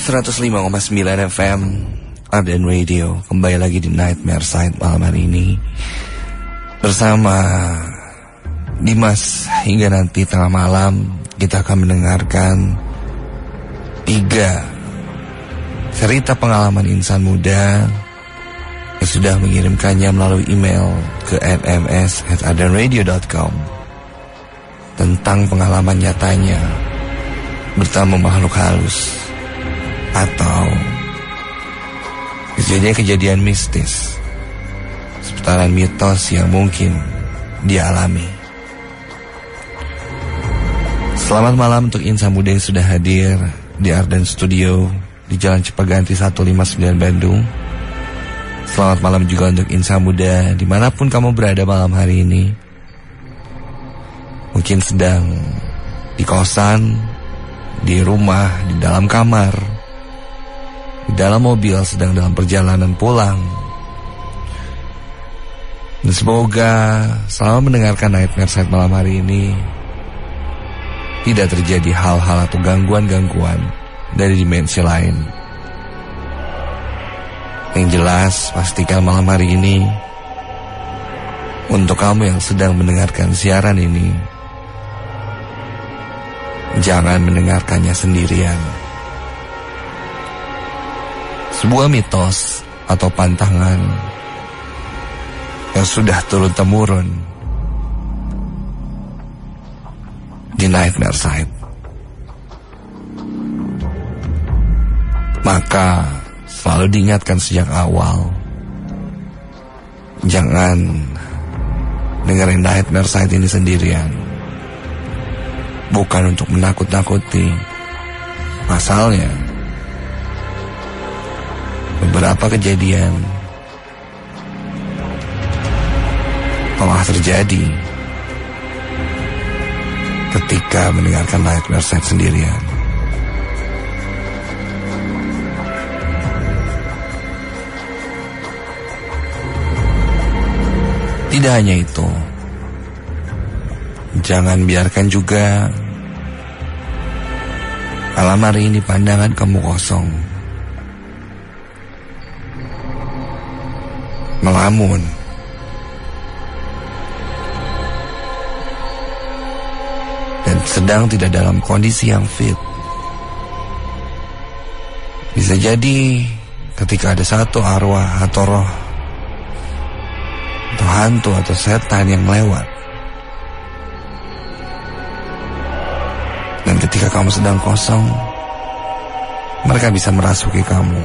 105,9 FM Arden Radio. Kembali lagi di Nightmare Side malam hari ini bersama Dimas. Hingga nanti tengah malam kita akan mendengarkan 3 cerita pengalaman insan muda yang sudah mengirimkannya melalui email ke nms@ardenradio.com tentang pengalaman nyatanya bertemu makhluk halus atau kejadian-kejadian mistis seputaran mitos yang mungkin dia alami. Selamat malam untuk insan muda yang sudah hadir di Arden Studio di Jalan Cipaganti 159 Bandung. Selamat malam juga untuk insan muda dimanapun kamu berada malam hari ini. Mungkin sedang di kosan, di rumah, di dalam kamar, di dalam mobil, sedang dalam perjalanan pulang. Dan semoga selama mendengarkan Nightmare Side malam hari ini tidak terjadi hal-hal atau gangguan-gangguan dari dimensi lain. Yang jelas, pastikan malam hari ini untuk kamu yang sedang mendengarkan siaran ini, jangan mendengarkannya sendirian. Sebuah mitos atau pantangan yang sudah turun-temurun di Nightmare Side. Maka selalu diingatkan sejak awal, jangan dengerin Nightmare Side ini sendirian. Bukan untuk menakut-nakuti. Pasalnya beberapa kejadian telah terjadi ketika mendengarkan Nightmare Side sendirian. Tidak hanya itu, jangan biarkan juga malam hari ini pandangan kamu kosong, melamun, dan sedang tidak dalam kondisi yang fit. Bisa jadi ketika ada satu arwah atau roh atau hantu atau setan yang lewat, dan ketika kamu sedang kosong, mereka bisa merasuki kamu.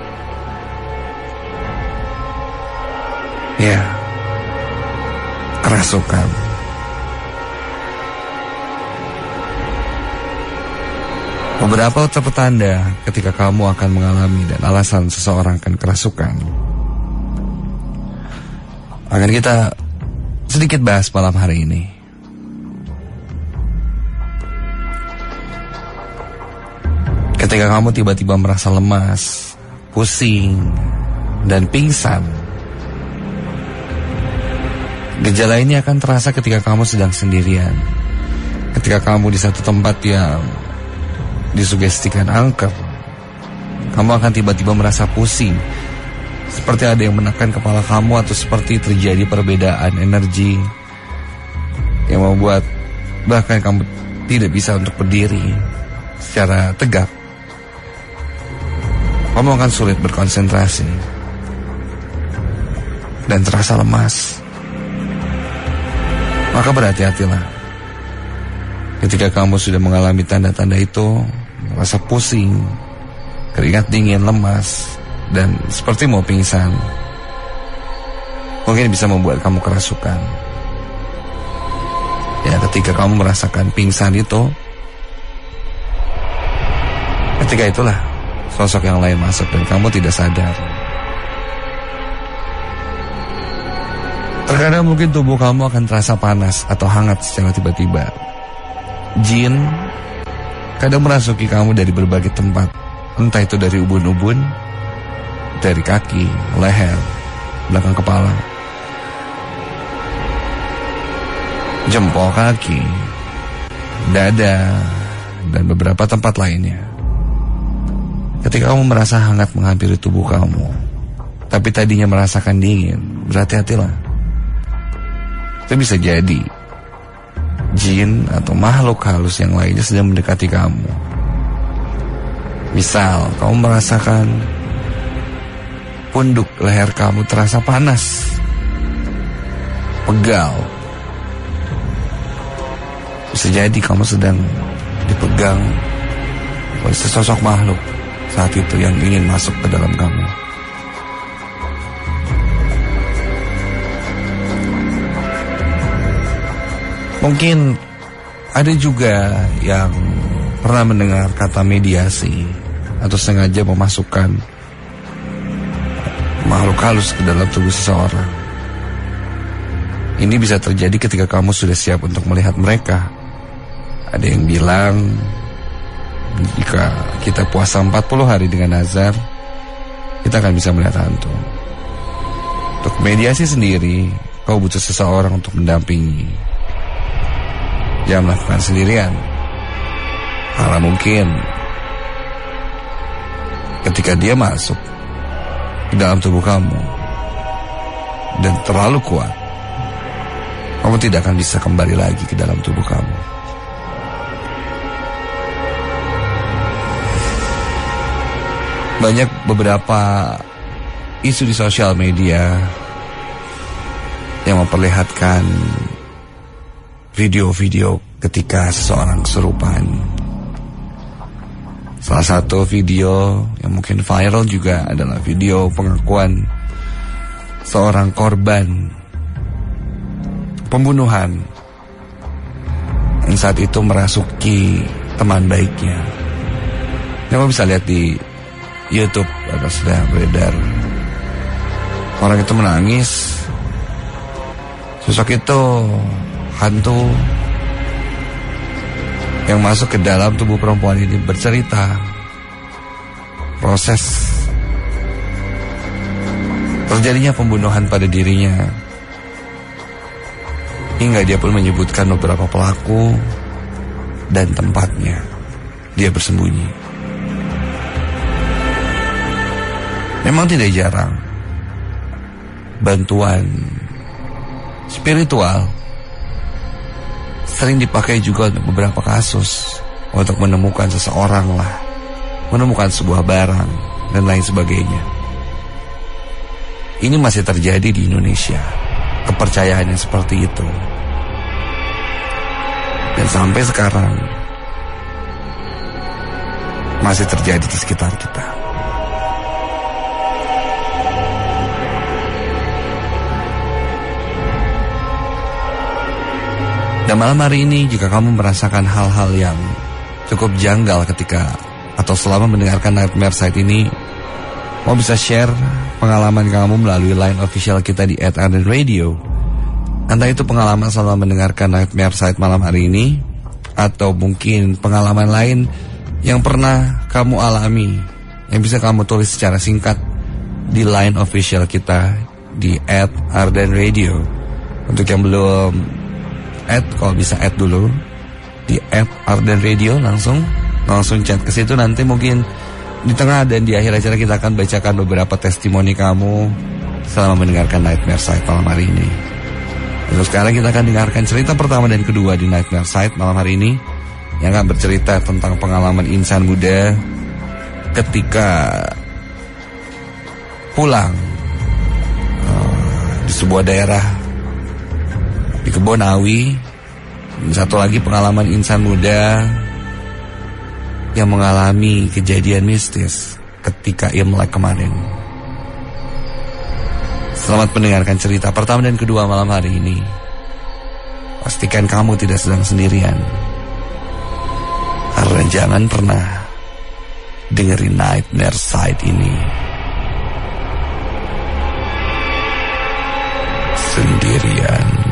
Ya, kerasukan. Beberapa petanda ketika kamu akan mengalami dan alasan seseorang akan kerasukan akan kita sedikit bahas malam hari ini. Ketika kamu tiba-tiba merasa lemas, pusing, dan pingsan, gejala ini akan terasa ketika kamu sedang sendirian. Ketika kamu di satu tempat yang disugestikan angker, kamu akan tiba-tiba merasa pusing, seperti ada yang menekan kepala kamu, atau seperti terjadi perbedaan energi yang membuat bahkan kamu tidak bisa untuk berdiri secara tegak. Kamu akan sulit berkonsentrasi dan terasa lemas. Maka berhati-hatilah ketika kamu sudah mengalami tanda-tanda itu, merasa pusing, keringat dingin, lemas, dan seperti mau pingsan. Mungkin bisa membuat kamu kerasukan. Ya, ketika kamu merasakan pingsan itu, ketika itulah sosok yang lain masuk dan kamu tidak sadar. Terkadang mungkin tubuh kamu akan terasa panas atau hangat secara tiba-tiba. Jin kadang merasuki kamu dari berbagai tempat, entah itu dari ubun-ubun, dari kaki, leher, belakang kepala, jempol kaki, dada, dan beberapa tempat lainnya. Ketika kamu merasa hangat menghampiri tubuh kamu, tapi tadinya merasakan dingin, berhati-hatilah. Itu bisa jadi jin atau makhluk halus yang lainnya sedang mendekati kamu. Misal, kamu merasakan punduk leher kamu terasa panas, pegal. Bisa jadi kamu sedang dipegang oleh sesosok makhluk saat itu yang ingin masuk ke dalam kamu. Mungkin ada juga yang pernah mendengar kata mediasi atau sengaja memasukkan makhluk halus ke dalam tubuh seseorang. Ini bisa terjadi ketika kamu sudah siap untuk melihat mereka. Ada yang bilang jika kita puasa 40 hari dengan nazar, kita akan bisa melihat hantu. Untuk mediasi sendiri, kau butuh seseorang untuk mendampingi. Jangan melakukan sendirian, karena mungkin ketika dia masuk ke dalam tubuh kamu dan terlalu kuat, kamu tidak akan bisa kembali lagi ke dalam tubuh kamu. Banyak beberapa isu di sosial media yang memperlihatkan video-video ketika seseorang kesurupan. Salah satu video yang mungkin viral juga adalah video pengakuan seorang korban pembunuhan yang saat itu merasuki teman baiknya. Kamu bisa lihat di YouTube atau sudah beredar. Orang itu menangis. Sosok itu hantu yang masuk ke dalam tubuh perempuan ini bercerita proses terjadinya pembunuhan pada dirinya, hingga dia pun menyebutkan beberapa pelaku dan tempatnya dia bersembunyi. Memang tidak jarang bantuan spiritual sering dipakai juga untuk beberapa kasus, untuk menemukan seseorang lah, menemukan sebuah barang dan lain sebagainya. Ini masih terjadi di Indonesia, kepercayaan yang seperti itu. Dan sampai sekarang masih terjadi di sekitar kita. Dan malam hari ini, jika kamu merasakan hal-hal yang cukup janggal ketika atau selama mendengarkan Nightmare Site ini, kamu bisa share pengalaman kamu melalui line official kita di @ardenradio. Entah itu pengalaman selama mendengarkan Nightmare Site malam hari ini, atau mungkin pengalaman lain yang pernah kamu alami, yang bisa kamu tulis secara singkat di line official kita di @ardenradio. Untuk yang belum kalau bisa add dulu di @ardenradio, langsung chat ke situ. Nanti mungkin di tengah dan di akhir acara kita akan bacakan beberapa testimoni kamu selama mendengarkan Nightmare Site malam hari ini. Lalu sekarang kita akan dengarkan cerita pertama dan kedua di Nightmare Site malam hari ini, yang akan bercerita tentang pengalaman insan muda ketika pulang di sebuah daerah di Kebonawi. Satu lagi pengalaman insan muda yang mengalami kejadian mistis ketika Imlek kemarin. Selamat mendengarkan cerita pertama dan kedua malam hari ini. Pastikan kamu tidak sedang sendirian, karena jangan pernah dengerin Nightmare Site ini sendirian.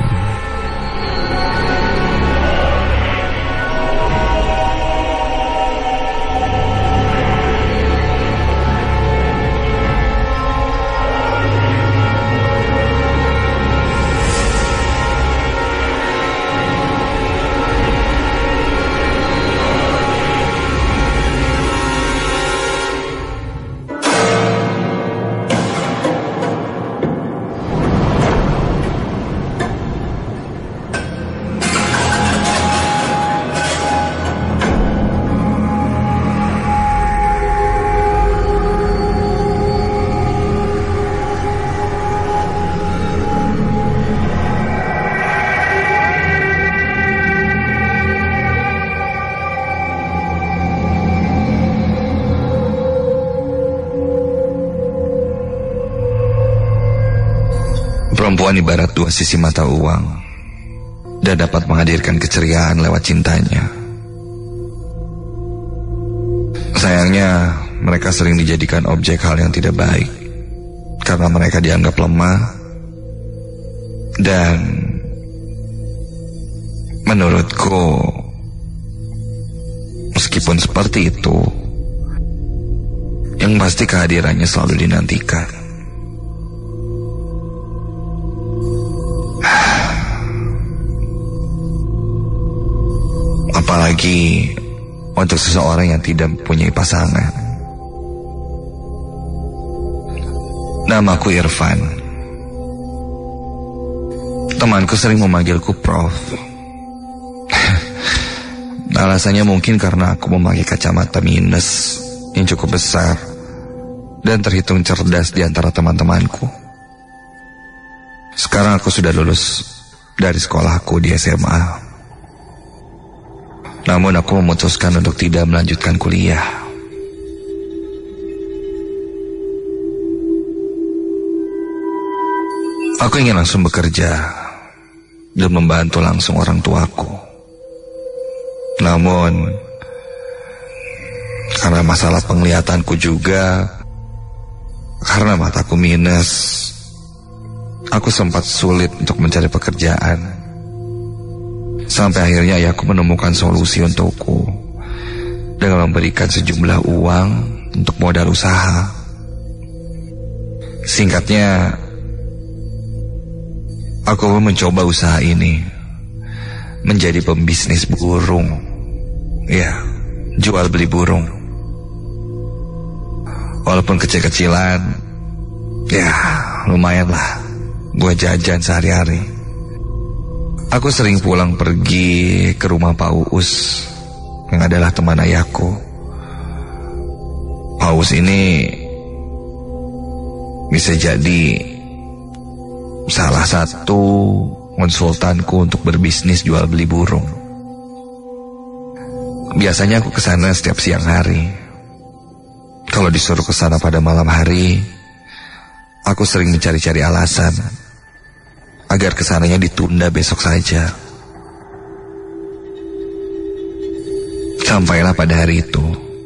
Perempuan ibarat dua sisi mata uang dan dapat menghadirkan keceriaan lewat cintanya. Sayangnya, mereka sering dijadikan objek hal yang tidak baik karena mereka dianggap lemah. Dan menurutku, meskipun seperti itu, yang pasti kehadirannya selalu dinantikan. Apalagi untuk seseorang yang tidak mempunyai pasangan. Namaku Irfan. Temanku sering memanggilku Prof. Alasannya mungkin karena aku memakai kacamata minus yang cukup besar dan terhitung cerdas di antara teman-temanku. Sekarang aku sudah lulus dari sekolahku di SMA. Namun aku memutuskan untuk tidak melanjutkan kuliah. Aku ingin langsung bekerja dan membantu langsung orang tuaku. Namun, karena masalah penglihatanku juga, karena mataku minus, aku sempat sulit untuk mencari pekerjaan. Sampai akhirnya ayahku menemukan solusi untukku dengan memberikan sejumlah uang untuk modal usaha. Singkatnya, aku mencoba usaha ini menjadi pembisnis burung. Ya, jual beli burung. Walaupun kecil-kecilan, ya lumayan lah buat jajan sehari-hari. Aku sering pulang pergi ke rumah Pak Uus yang adalah teman ayahku. Pak Uus ini bisa jadi salah satu konsultanku untuk berbisnis jual beli burung. Biasanya aku kesana setiap siang hari. Kalau disuruh kesana pada malam hari, aku sering mencari-cari alasan agar kesananya ditunda besok saja. Sampailah pada hari itu,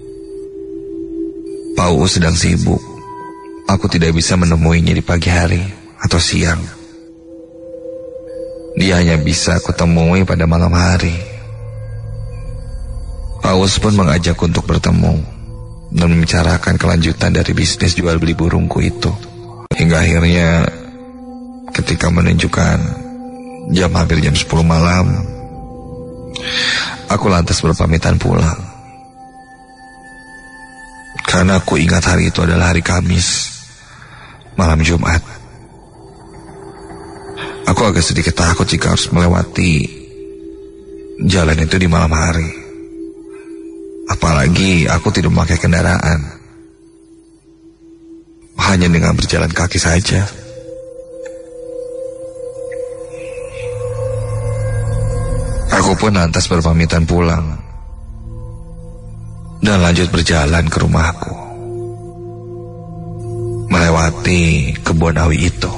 Pak Uus sedang sibuk. Aku tidak bisa menemuinya di pagi hari atau siang. Dia hanya bisa aku temui pada malam hari. Pak Uus pun mengajak untuk bertemu dan membicarakan kelanjutan dari bisnis jual beli burungku itu. Hingga akhirnya ketika menunjukkan jam hampir jam 10 malam, aku lantas berpamitan pulang. Karena aku ingat hari itu adalah hari Kamis, malam Jumat. Aku agak sedikit takut jika harus melewati jalan itu di malam hari. Apalagi aku tidak memakai kendaraan, hanya dengan berjalan kaki saja. Aku pun lantas berpamitan pulang dan lanjut berjalan ke rumahku, melewati kebun awi itu.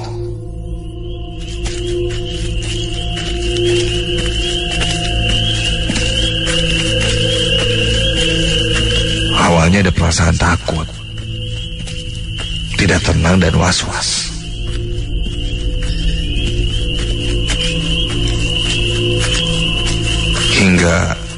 Awalnya ada perasaan takut, tidak tenang dan was-was. Hingga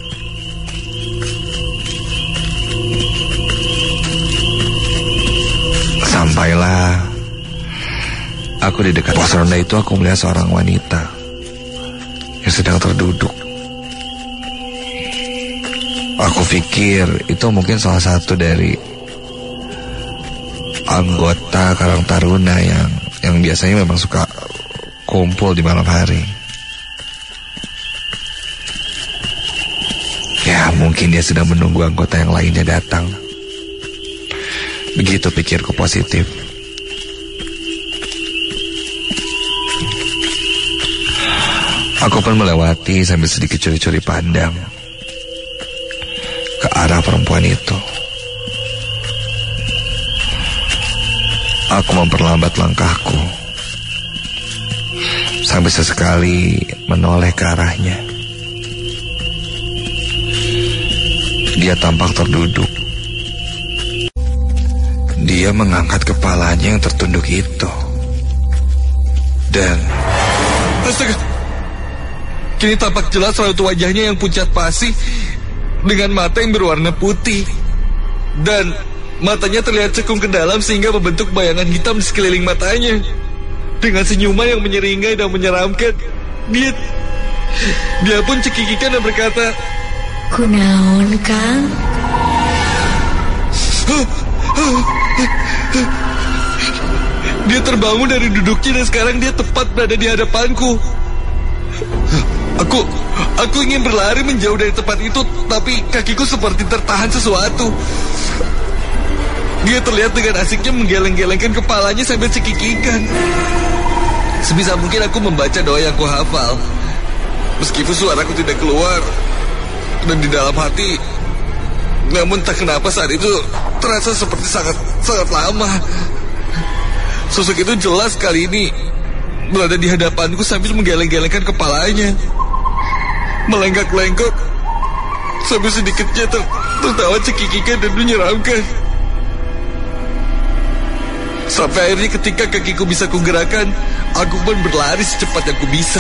sampailah aku di dekat pos ronda itu. Aku melihat seorang wanita yang sedang terduduk. Aku pikir itu mungkin salah satu dari anggota Karang Taruna yang biasanya memang suka kumpul di malam hari. Ya, mungkin dia sedang menunggu anggota yang lainnya datang. Begitu pikirku positif. Aku pun melewati sambil sedikit curi-curi pandang ke arah perempuan itu. Aku memperlambat langkahku Sampai sesekali menoleh ke arahnya. Dia tampak terduduk. Dia mengangkat kepalanya yang tertunduk itu. Dan astaga, kini tampak jelas raut wajahnya yang pucat pasi dengan mata yang berwarna putih. Dan matanya terlihat cekung ke dalam sehingga membentuk bayangan hitam di sekeliling matanya. Dengan senyuman yang menyeringai dan menyeramkan, dia pun cekikikan dan berkata, "Kunaon, Kang?" Dia terbangun dari duduknya dan sekarang dia tepat berada di hadapanku. Aku ingin berlari menjauh dari tempat itu, tapi kakiku seperti tertahan sesuatu. Dia terlihat dengan asiknya menggeleng-gelengkan kepalanya sambil cekikikan. Sebisa mungkin aku membaca doa yang ku hafal. Meskipun suaraku tidak keluar dan di dalam hati, namun tak kenapa saat itu terasa seperti sangat lama. Sosok itu jelas kali ini berada di hadapanku sambil menggeleng-gelengkan kepalanya, melenggak-lenggok sambil sedikitnya tertawa cekikikan dan menyeramkan. Sampai akhirnya ketika kakiku bisa kugerakkan, aku pun berlari secepat yang ku bisa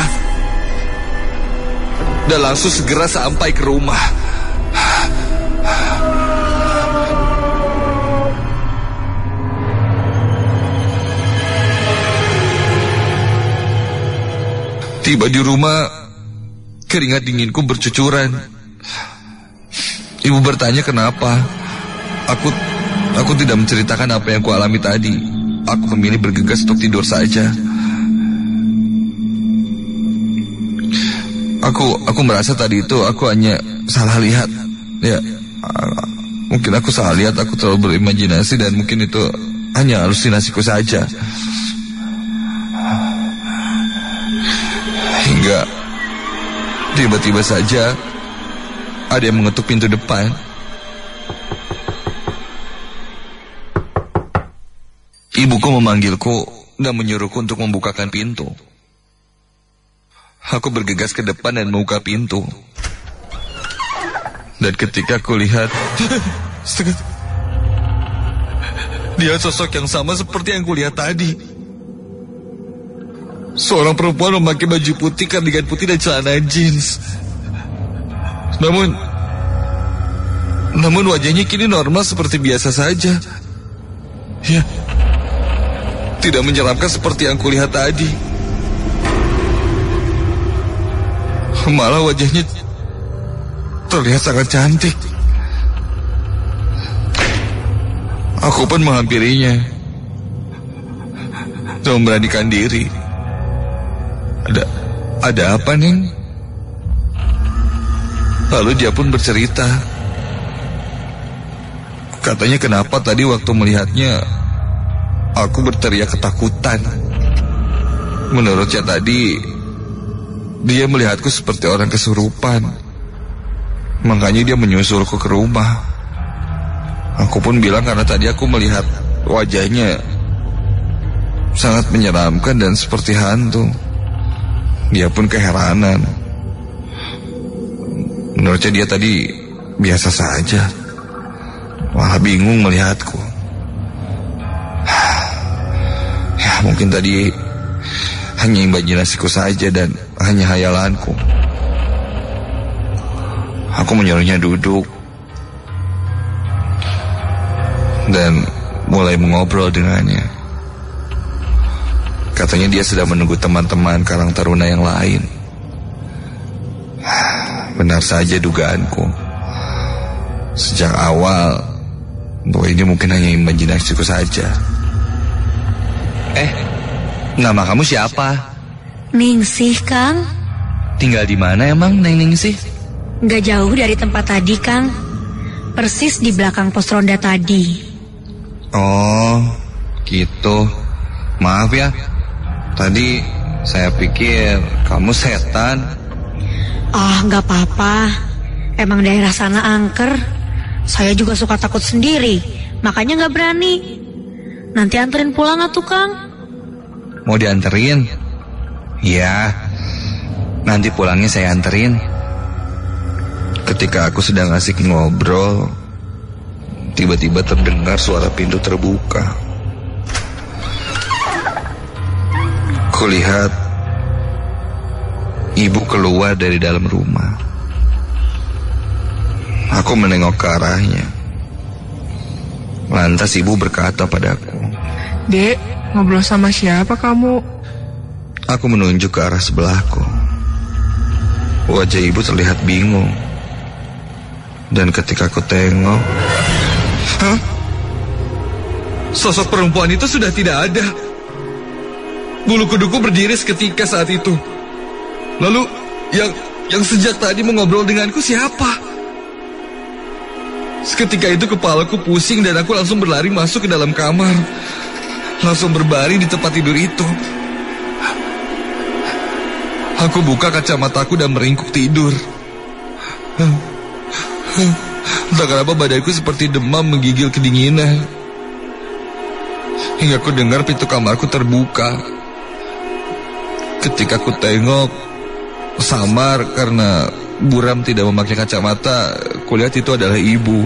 dan langsung segera sampai ke rumah. Tiba di rumah, keringat dinginku bercucuran. Ibu bertanya kenapa. Aku tidak menceritakan apa yang ku alami tadi. Aku memilih bergegas untuk tidur saja. Aku merasa tadi itu aku hanya salah lihat. Ya, mungkin aku salah lihat. Aku terlalu berimajinasi dan mungkin itu hanya halusinasiku saja. Hingga tiba-tiba saja ada yang mengetuk pintu depan. Ibuku memanggilku dan menyuruhku untuk membukakan pintu. Aku bergegas ke depan dan membuka pintu. Dan ketika aku lihat, dia sosok yang sama seperti yang kulihat tadi. Seorang perempuan memakai baju putih, kardigan putih dan celana jeans. Namun wajahnya kini normal seperti biasa saja. Ya, tidak menyeramkan seperti yang kulihat tadi. Malah wajahnya terlihat sangat cantik. Aku pun menghampirinya dan memberanikan diri. Ada apa, Neng? Lalu dia pun bercerita. Katanya kenapa tadi waktu melihatnya aku berteriak ketakutan. Menurutnya tadi dia melihatku seperti orang kesurupan. Makanya dia menyusulku ke rumah. Aku pun bilang karena tadi aku melihat wajahnya sangat menyeramkan dan seperti hantu. Dia pun keheranan. Menurutnya dia tadi biasa saja, malah bingung melihatku. Ya mungkin tadi hanya imajinasiku saja dan hanya hayalanku. Aku menyuruhnya duduk dan mulai mengobrol dengannya. Katanya dia sedang menunggu teman-teman Karang Taruna yang lain. Benar saja dugaanku. Sejak awal bahwa ini mungkin hanya imajinasiku saja. Nama kamu siapa? Ningsih, Kang. Tinggal di mana emang, Neng Ningsih? Gak jauh dari tempat tadi, Kang. Persis di belakang pos ronda tadi. Oh, gitu. Maaf ya. Tadi saya pikir kamu setan. Gak apa-apa. Emang daerah sana angker. Saya juga suka takut sendiri, makanya gak berani. Nanti anterin pulang atuh, Kang. Mau dianterin? Ya, nanti pulangnya saya anterin. Ketika aku sedang asik ngobrol, tiba-tiba terdengar suara pintu terbuka. Kulihat ibu keluar dari dalam rumah. Aku menengok ke arahnya. Lantas ibu berkata padaku, "Dek, ngobrol sama siapa kamu?" Aku menunjuk ke arah sebelahku. Wajah ibu terlihat bingung. Dan ketika aku tengok, hah? Sosok perempuan itu sudah tidak ada. Bulu kuduku berdiri seketika saat itu. Lalu yang sejak tadi mengobrol denganku siapa? Seketika itu kepalaku pusing dan aku langsung berlari masuk ke dalam kamar. Langsung berbaring di tempat tidur itu. Aku buka kacamataku dan meringkuk tidur. Entah kenapa badanku seperti demam menggigil kedinginan. Hingga aku dengar pintu kamarku terbuka. Ketika aku tengok, samar karena buram tidak memakai kacamata, kulihat itu adalah ibu.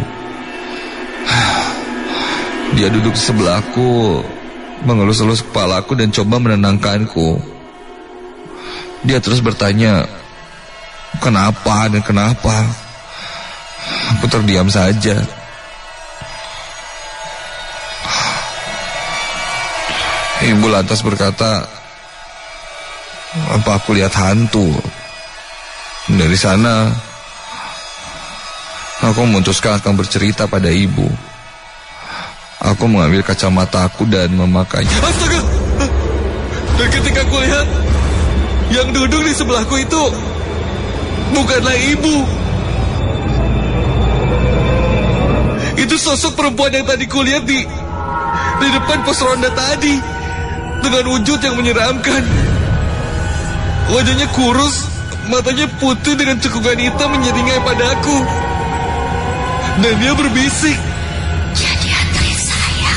Dia duduk di sebelahku, mengelus-elus kepalaku dan coba menenangkanku. Dia terus bertanya, kenapa dan kenapa? Aku terdiam saja. Ibu lantas berkata, apa aku lihat hantu? Dari sana, aku memutuskan akan bercerita pada ibu. Aku mengambil kacamataku dan memakainya. Astaga! Dan ketika aku lihat, yang duduk di sebelahku itu bukanlah ibu. Itu sosok perempuan yang tadi kulihat di depan pos ronda tadi, dengan wujud yang menyeramkan. Wajahnya kurus, matanya putih dengan cekungan hitam menyeringai padaku. Dan dia berbisik, "Jadi antri saya."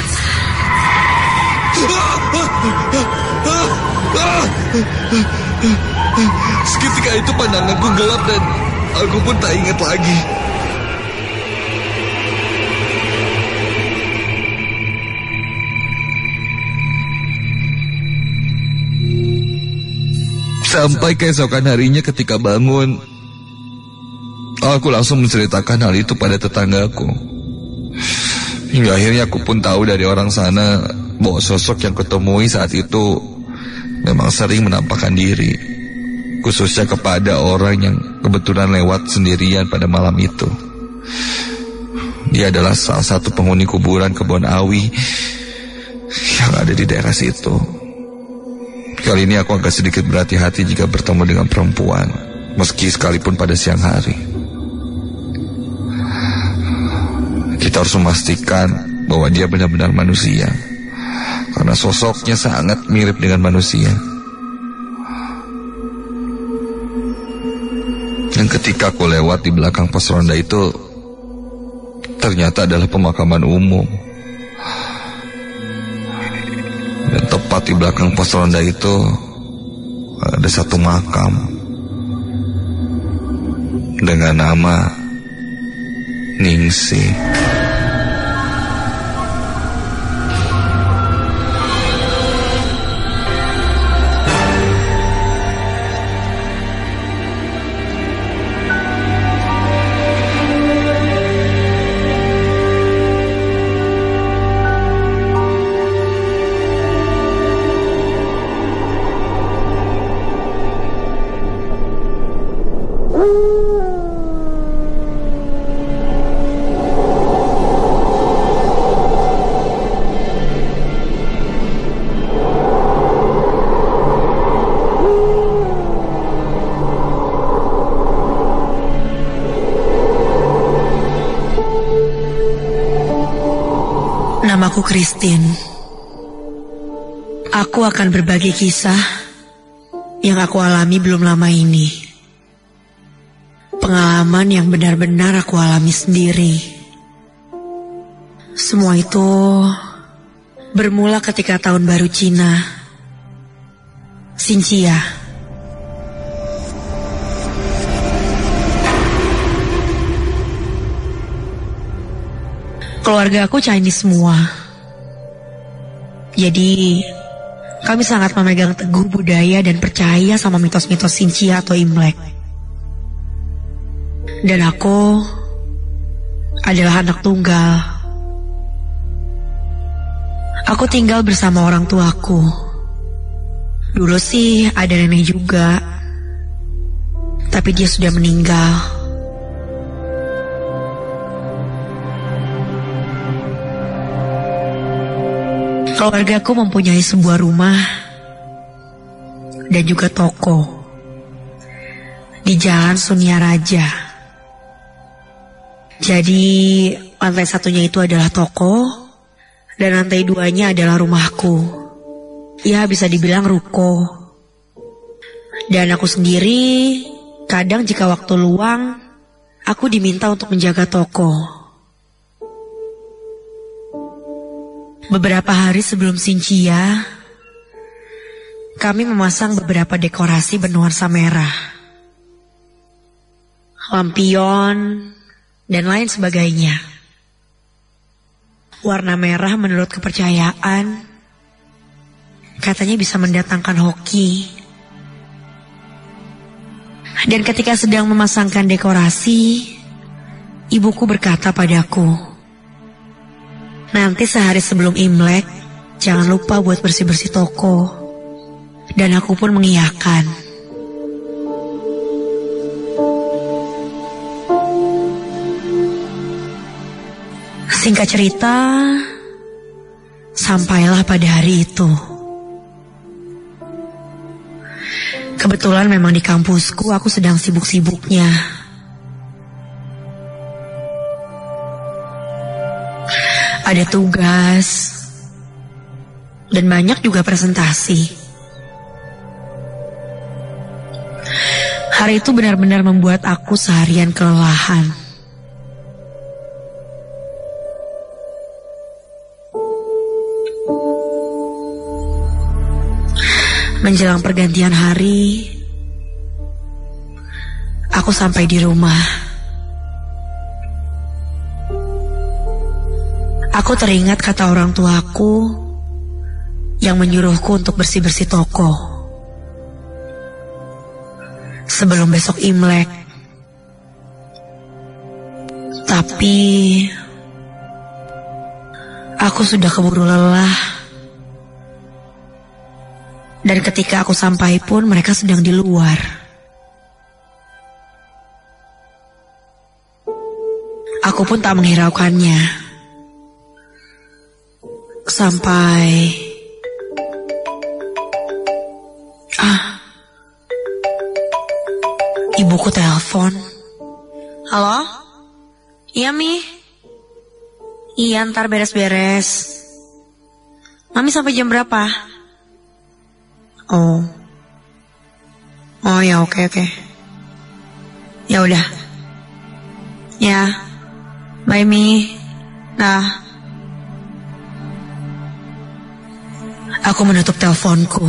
Seketika itu pandanganku gelap dan aku pun tak ingat lagi. Sampai keesokan harinya ketika bangun, aku langsung menceritakan hal itu pada tetanggaku. Hingga akhirnya aku pun tahu dari orang sana bahwa sosok yang kutemui saat itu memang sering menampakkan diri, khususnya kepada orang yang kebetulan lewat sendirian pada malam itu. Dia adalah salah satu penghuni kuburan Kebon Awi yang ada di daerah situ. Kali ini aku agak sedikit berhati-hati jika bertemu dengan perempuan, meski sekalipun pada siang hari. Kita harus memastikan bahwa dia benar-benar manusia, karena sosoknya sangat mirip dengan manusia. Dan ketika aku lewat di belakang pos ronda itu, ternyata adalah pemakaman umum. Dan tepat di belakang pos ronda itu ada satu makam dengan nama Ningsih. Namaku Christine. Aku akan berbagi kisah yang aku alami belum lama ini. Pengalaman yang benar-benar aku alami sendiri. Semua itu bermula ketika tahun baru Cina, Xinjia, Keluarga aku Chinese semua. Jadi kami sangat memegang teguh budaya dan percaya sama mitos-mitos Xinjia atau Imlek. Dan aku adalah anak tunggal. Aku tinggal bersama orang tuaku. Dulu sih ada nenek juga, tapi dia sudah meninggal. Keluargaku mempunyai sebuah rumah dan juga toko di Jalan Sunia Raja. Jadi lantai satunya itu adalah toko dan lantai duanya adalah rumahku. Ya bisa dibilang ruko. Dan aku sendiri kadang jika waktu luang aku diminta untuk menjaga toko. Beberapa hari sebelum Xinjia, kami memasang beberapa dekorasi bernuansa merah, lampion, dan lain sebagainya. Warna merah menurut kepercayaan katanya bisa mendatangkan hoki. Dan ketika sedang memasangkan dekorasi, ibuku berkata padaku, nanti sehari sebelum Imlek, jangan lupa buat bersih-bersih toko. Dan aku pun mengiyakan. Singkat cerita, sampailah pada hari itu. Kebetulan memang di kampusku aku sedang sibuk-sibuknya. Ada tugas dan banyak juga presentasi. Hari itu benar-benar membuat aku seharian kelelahan. Menjelang pergantian hari, aku sampai di rumah. Aku teringat kata orang tuaku yang menyuruhku untuk bersih-bersih toko sebelum besok Imlek. Tapi aku sudah keburu lelah. Dan ketika aku sampai pun mereka sedang di luar. Aku pun tak menghiraukannya. Sampai ibuku telepon. Halo? Iya Mi? Iya ntar beres-beres. Mami sampai jam berapa? Oh ya oke. Ya udah. Ya. Bye Mi. Nah. Aku menutup teleponku.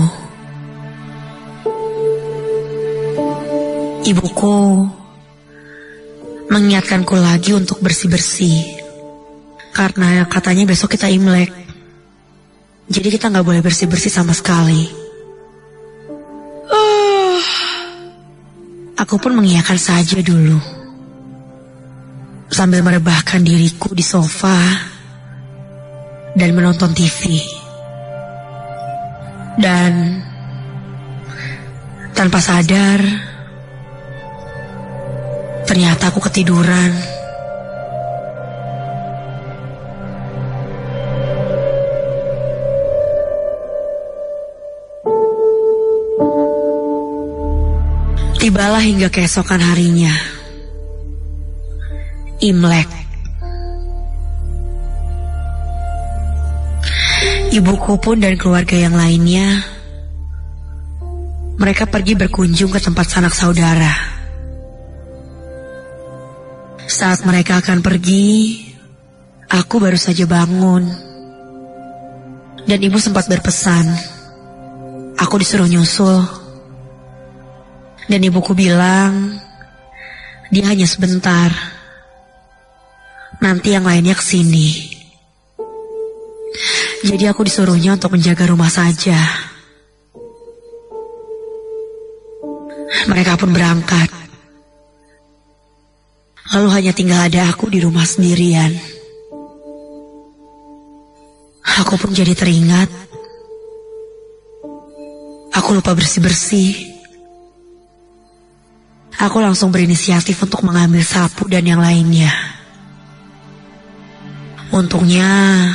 Ibuku mengingatkanku lagi untuk bersih-bersih. Karena katanya besok kita Imlek. Jadi kita gak boleh bersih-bersih sama sekali. Aku pun mengiyakan saja dulu, sambil merebahkan diriku di sofa dan menonton TV. Dan tanpa sadar, ternyata aku ketiduran. Tibalah hingga keesokan harinya, Imlek. Ibuku pun dan keluarga yang lainnya, mereka pergi berkunjung ke tempat sanak saudara. Saat mereka akan pergi, aku baru saja bangun. Dan ibu sempat berpesan, aku disuruh nyusul. Dan ibuku bilang, dia hanya sebentar. nanti yang lainnya kesini. Jadi aku disuruhnya untuk menjaga rumah saja. Mereka pun berangkat. Lalu hanya tinggal ada aku di rumah sendirian. Aku pun jadi teringat. Aku lupa bersih-bersih. Aku langsung berinisiatif untuk mengambil sapu dan yang lainnya. Untungnya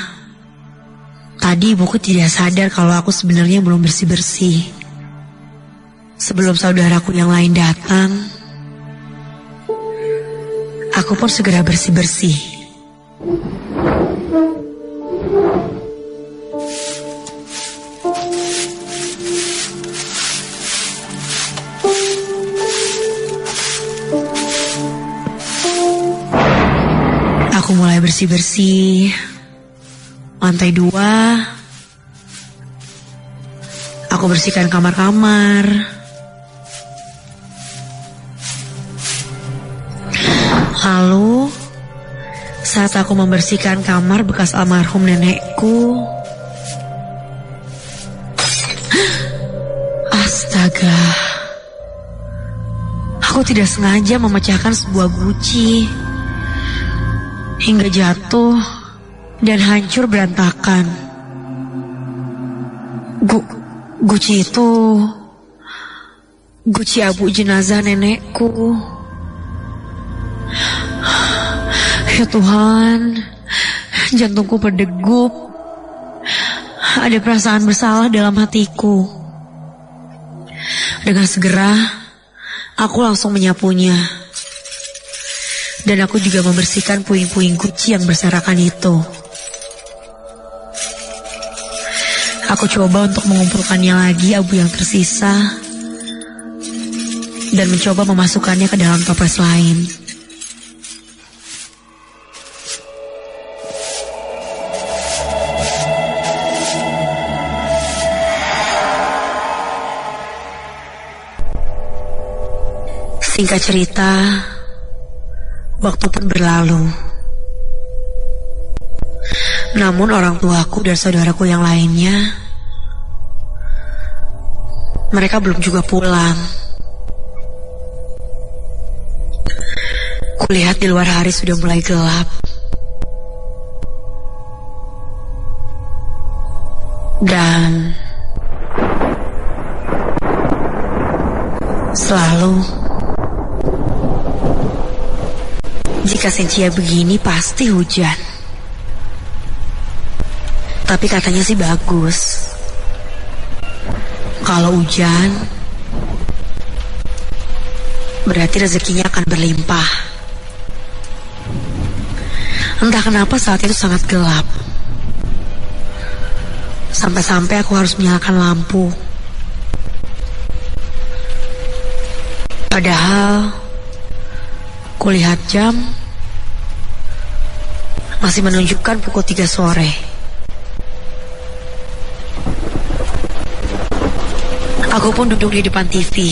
tadi ibuku tidak sadar kalau aku sebenarnya belum bersih-bersih. Sebelum saudaraku yang lain datang, aku pun segera bersih-bersih. Aku mulai bersih-bersih lantai 2. Aku bersihkan kamar-kamar. Lalu saat aku membersihkan kamar bekas almarhum nenekku, astaga, aku tidak sengaja memecahkan sebuah guci hingga jatuh dan hancur berantakan. Guci itu guci abu jenazah nenekku. Ya Tuhan, jantungku berdegup. Ada perasaan bersalah dalam hatiku. Dengan segera, aku langsung menyapunya. Dan aku juga membersihkan puing-puing guci yang berserakan itu. Aku coba untuk mengumpulkannya lagi abu yang tersisa dan mencoba memasukkannya ke dalam toples lain. Singkat cerita, waktu pun berlalu. Namun orang tuaku dan saudaraku yang lainnya, mereka belum juga pulang. Kulihat di luar hari sudah mulai gelap. Dan selalu, jika sensia begini pasti hujan. Tapi katanya sih bagus. Kalau hujan, berarti rezekinya akan berlimpah. Entah kenapa saat itu sangat gelap. Sampai-sampai aku harus menyalakan lampu. Padahal kulihat jam masih menunjukkan pukul 3 sore. Aku pun duduk di depan TV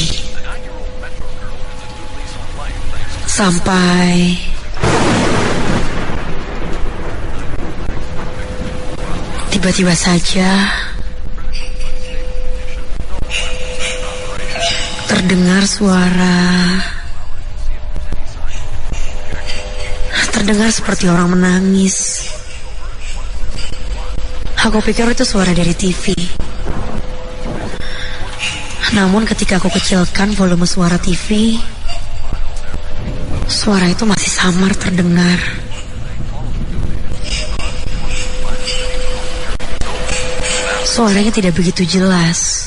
sampai tiba-tiba saja terdengar seperti orang menangis. Aku pikir itu suara dari TV. Namun ketika aku kecilkan volume suara TV, suara itu masih samar terdengar. Suaranya tidak begitu jelas.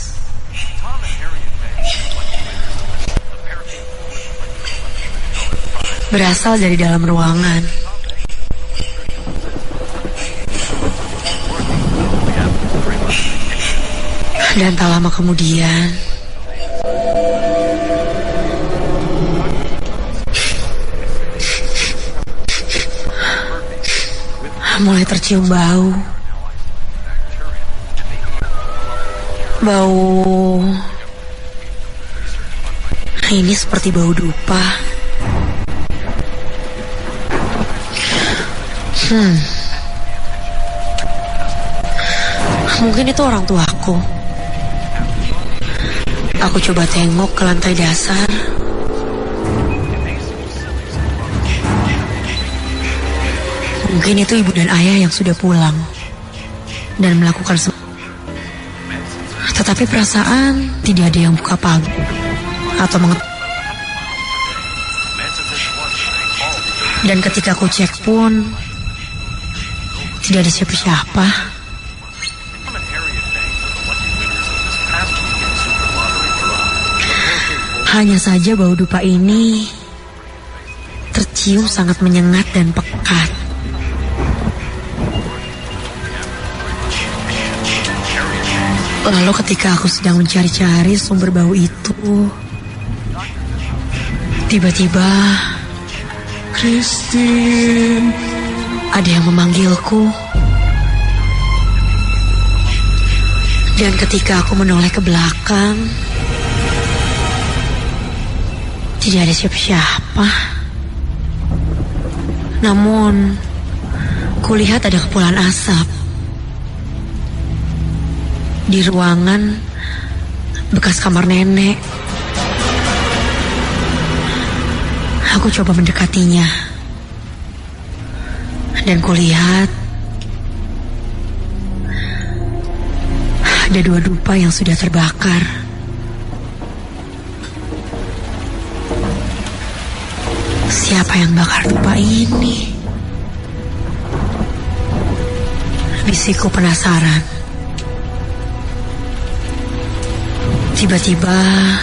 Berasal dari dalam ruangan. Dan tak lama kemudian, mulai tercium bau. Ini seperti bau dupa. Mungkin itu orang tuaku. Aku coba tengok ke lantai dasar. Mungkin itu ibu dan ayah yang sudah pulang dan melakukan tetapi perasaan tidak ada yang buka pagar atau dan ketika aku cek pun tidak ada siapa-siapa. Hanya saja bau dupa ini tercium sangat menyengat dan pekat. Lalu ketika aku sedang mencari-cari sumber bau itu, tiba-tiba Christine, ada yang memanggilku. Dan ketika aku menoleh ke belakang, tidak ada siapa-siapa. Namun, kulihat ada kepulan asap di ruangan bekas kamar nenek. Aku coba mendekatinya dan kulihat ada 2 dupa yang sudah terbakar. Siapa yang bakar dupa ini? Bisikku penasaran. Tiba-tiba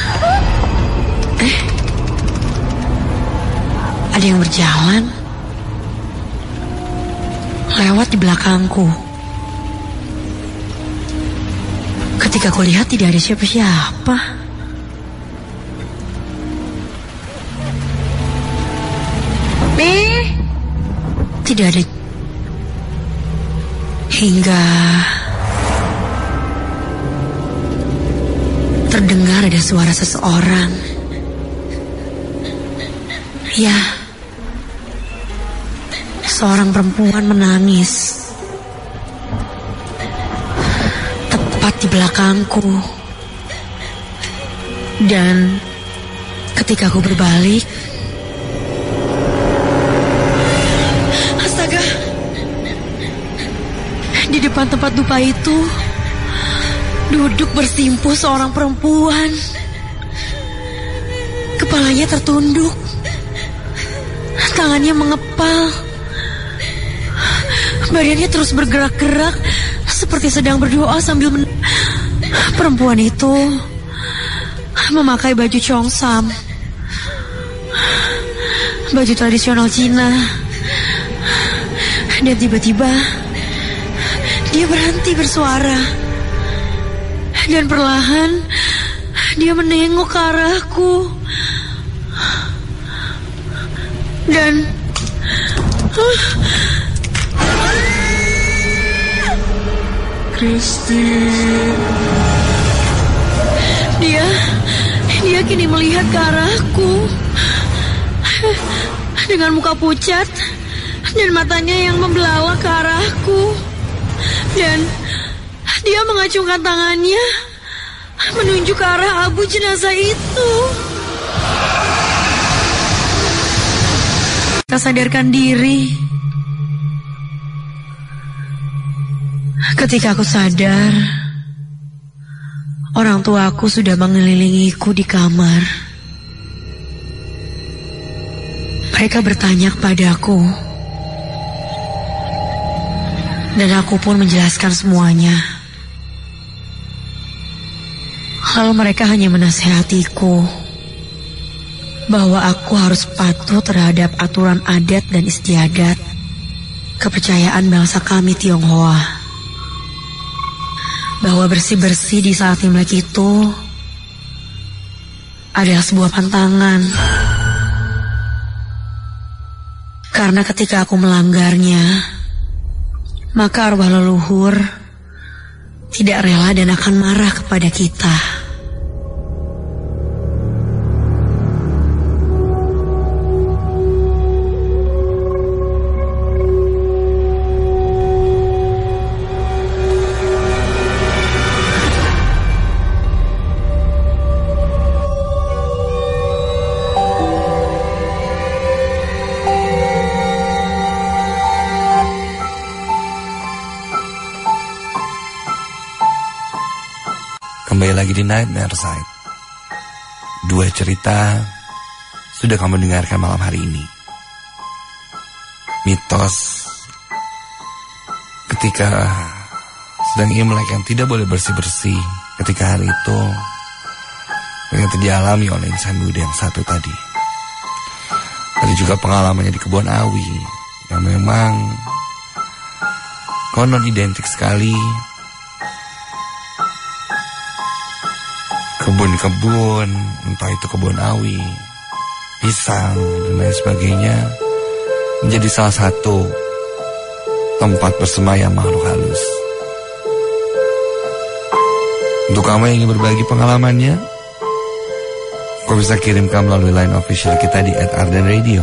ada yang berjalan lewat di belakangku. Ketika aku lihat tidak ada siapa-siapa. Tidak ada. Hingga terdengar ada suara seseorang. Ya, seorang perempuan menangis tepat di belakangku. Dan ketika aku berbalik, astaga, di depan tempat dupa itu duduk bersimpuh seorang perempuan. Kepalanya tertunduk, tangannya mengepal, badannya terus bergerak-gerak seperti sedang berdoa sambil Perempuan itu memakai baju Cheongsam, baju tradisional Cina. Dan tiba-tiba dia berhenti bersuara. Dan perlahan dia menengok ke arahku. Dan Christine, dia kini melihat ke arahku dengan muka pucat dan matanya yang membelalak ke arahku. Dan dia mengacungkan tangannya menunjuk ke arah abu jenazah itu. Tak sadarkan diri. Ketika aku sadar, orang tuaku sudah mengelilingiku di kamar. Mereka bertanya kepadaku, dan aku pun menjelaskan semuanya. Lalu mereka hanya menasihatiku bahwa aku harus patuh terhadap aturan adat dan istiadat kepercayaan bangsa kami Tionghoa. Bahwa bersih-bersih di saat Imlek itu adalah sebuah pantangan. Karena ketika aku melanggarnya, maka arwah leluhur tidak rela dan akan marah kepada kita. Kembali lagi di Nightmare Side. 2 cerita sudah kamu dengarkan malam hari ini. Mitos ketika sedang Imlek yang tidak boleh bersih-bersih ketika hari itu yang dialami oleh insan muda yang satu tadi. Ada juga pengalamannya di kebun awi yang memang konon identik sekali. Kebun-kebun, entah itu kebun awi, pisang, dan lain sebagainya, menjadi salah satu tempat bersemayam makhluk halus. Untuk kamu yang ingin berbagi pengalamannya, kau bisa kirimkan melalui line official kita di @ardenradio.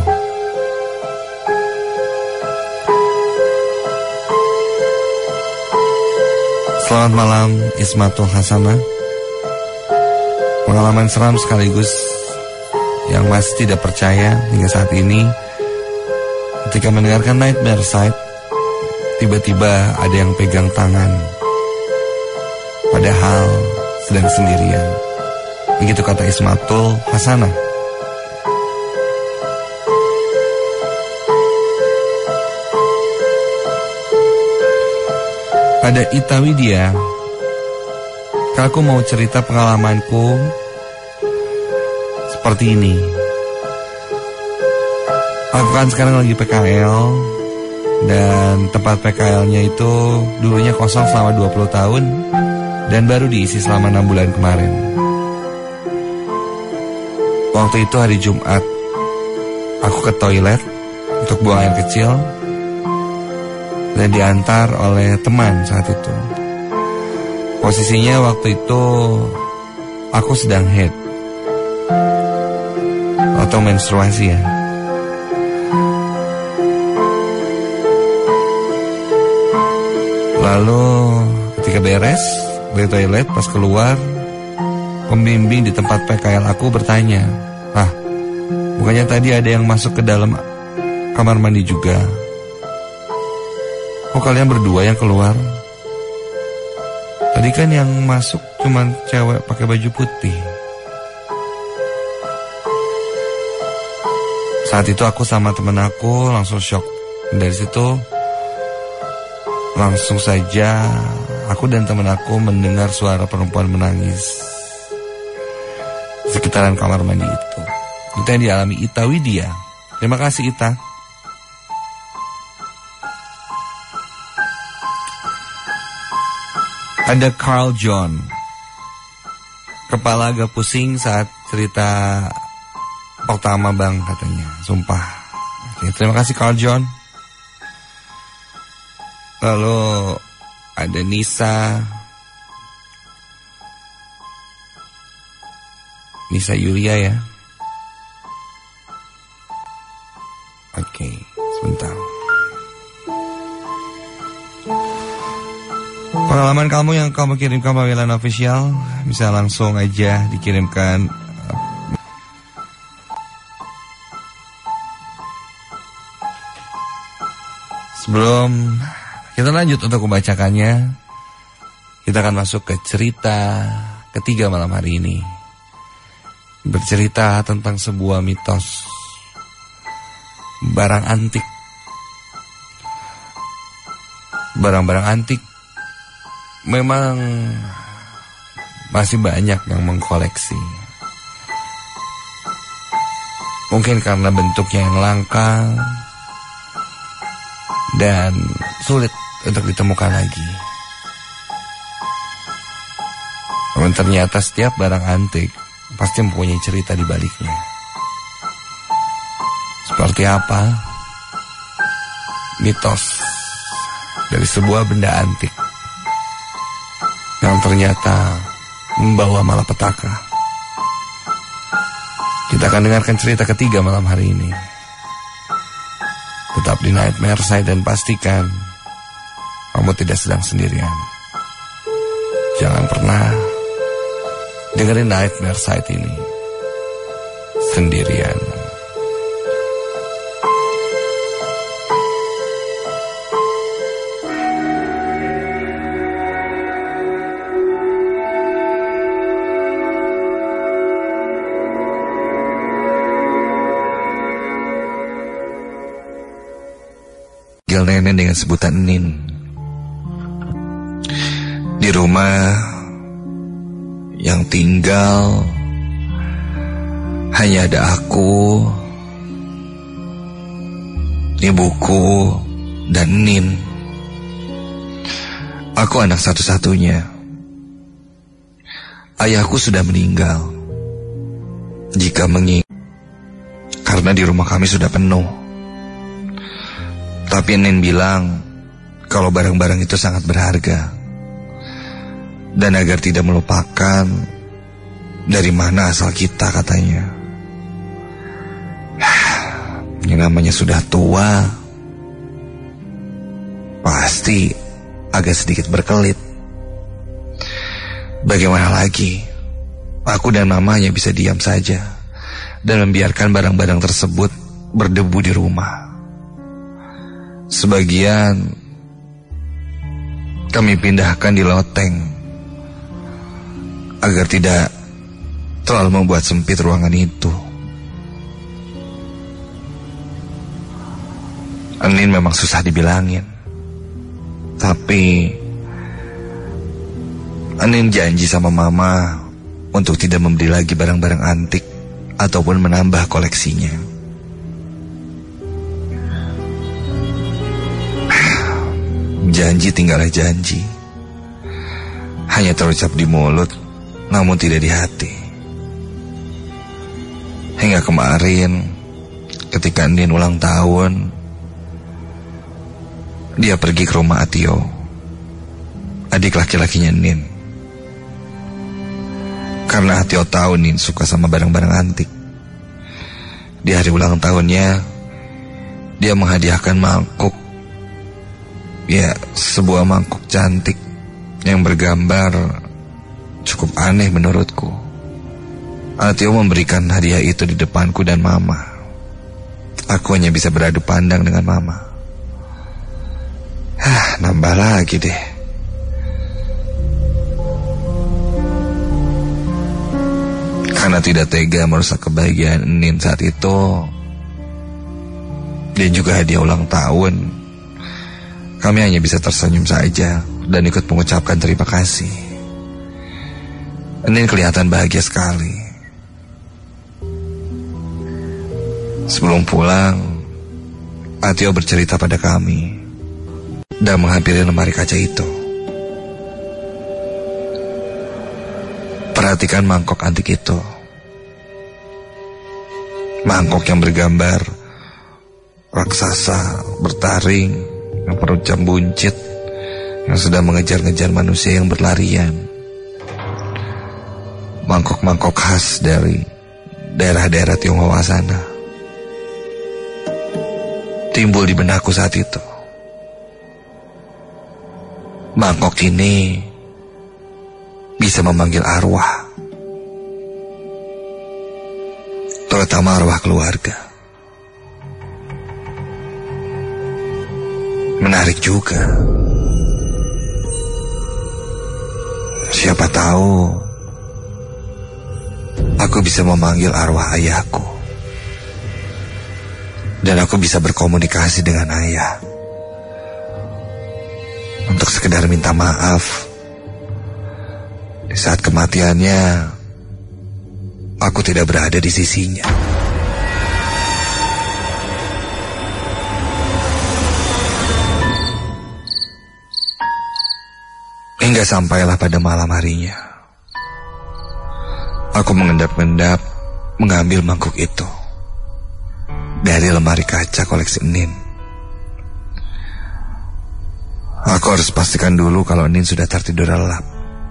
Selamat malam Ismatul Hasanah. Pengalaman seram sekaligus yang masih tidak percaya hingga saat ini ketika mendengarkan Nightmare Side, tiba-tiba ada yang pegang tangan padahal sedang sendirian. Begitu kata Ismatul Hasanah. Pada Ita Widya, aku mau cerita pengalamanku seperti ini. Aku kan sekarang lagi PKL, dan tempat PKL-nya itu dulunya kosong selama 20 tahun dan baru diisi selama 6 bulan kemarin. Waktu itu hari Jumat, aku ke toilet untuk buang air kecil dan diantar oleh teman saat itu. Posisinya waktu itu aku sedang haid atau menstruasi ya. Lalu ketika beres dari toilet, pas keluar, pembimbing di tempat PKL aku bertanya, bukannya tadi ada yang masuk ke dalam kamar mandi juga? Kok kalian berdua yang keluar? Tadi kan yang masuk cuma cewek pakai baju putih. Saat itu aku sama temen aku langsung shock. Dari situ langsung saja aku dan temen aku mendengar suara perempuan menangis di sekitaran kamar mandi itu. Itu yang dialami Ita Widya. Terima kasih Ita. Ada Carl John. Kepala agak pusing saat cerita pertama bang katanya. Sumpah. Oke, terima kasih Carl John. Lalu ada Nisa Yulia ya. Oke, sebentar. Pengalaman kamu yang kamu kirimkan melalui line official bisa langsung aja dikirimkan. Sebelum kita lanjut untuk membacakannya, kita akan masuk ke cerita ketiga malam hari ini. Bercerita tentang sebuah mitos barang antik. Barang-barang antik memang masih banyak yang mengkoleksi. Mungkin karena bentuknya yang langka dan sulit untuk ditemukan lagi. Namun ternyata setiap barang antik pasti mempunyai cerita di baliknya. Seperti apa mitos dari sebuah benda antik yang ternyata membawa malapetaka? Kita akan dengarkan cerita ketiga malam hari ini. Tetap di Nightmare Side dan pastikan kamu tidak sedang sendirian. Jangan pernah dengerin Nightmare Side ini sendirian. memanggil nenek dengan sebutan Nin. Di rumah yang tinggal hanya ada aku, ibuku, dan Nin. Aku anak satu-satunya. Ayahku sudah meninggal. Jika mengingat, karena di rumah kami sudah penuh. Tapi Nin bilang kalau barang-barang itu sangat berharga. Dan agar tidak melupakan dari mana asal kita, katanya. Yang namanya sudah tua, pasti agak sedikit berkelit. Bagaimana lagi? Aku dan mama hanya bisa diam saja dan membiarkan barang-barang tersebut berdebu di rumah. Sebagian kami pindahkan di loteng agar tidak terlalu membuat sempit ruangan itu. Nin memang susah dibilangin, tapi Nin janji sama mama untuk tidak membeli lagi barang-barang antik ataupun menambah koleksinya. Janji tinggallah janji, hanya terucap di mulut, namun tidak di hati. Hingga kemarin, ketika Nin ulang tahun, dia pergi ke rumah Atio, adik laki-lakinya Nin. Karena Atio tahu Nin suka sama barang-barang antik. Di hari ulang tahunnya, dia menghadiahkan mangkuk. Ya, sebuah mangkuk cantik yang bergambar cukup aneh menurutku. Atio memberikan hadiah itu di depanku dan mama. Aku hanya bisa beradu pandang dengan mama. Nambah lagi deh. Karena tidak tega merusak kebahagiaan Nin saat itu, dan juga hadiah ulang tahun, kami hanya bisa tersenyum saja dan ikut mengucapkan terima kasih. Nin kelihatan bahagia sekali. Sebelum pulang, Atio bercerita pada kami dan menghampiri lemari kaca itu. Perhatikan mangkok antik itu. Mangkok yang bergambar raksasa bertaring yang perutnya buncit, yang sedang mengejar-ngejar manusia yang berlarian. Mangkok-mangkok khas dari daerah-daerah Tionghoa sana timbul di benakku saat itu. Mangkok ini bisa memanggil arwah, terutama arwah keluarga. Menarik juga. Siapa tahu aku bisa memanggil arwah ayahku, dan aku bisa berkomunikasi dengan ayah untuk sekedar minta maaf di saat kematiannya aku tidak berada di sisinya. Hingga sampailah pada malam harinya, aku mengendap-endap mengambil mangkuk itu dari lemari kaca koleksi Nin. Aku harus pastikan dulu kalau Nin sudah tertidur lelap.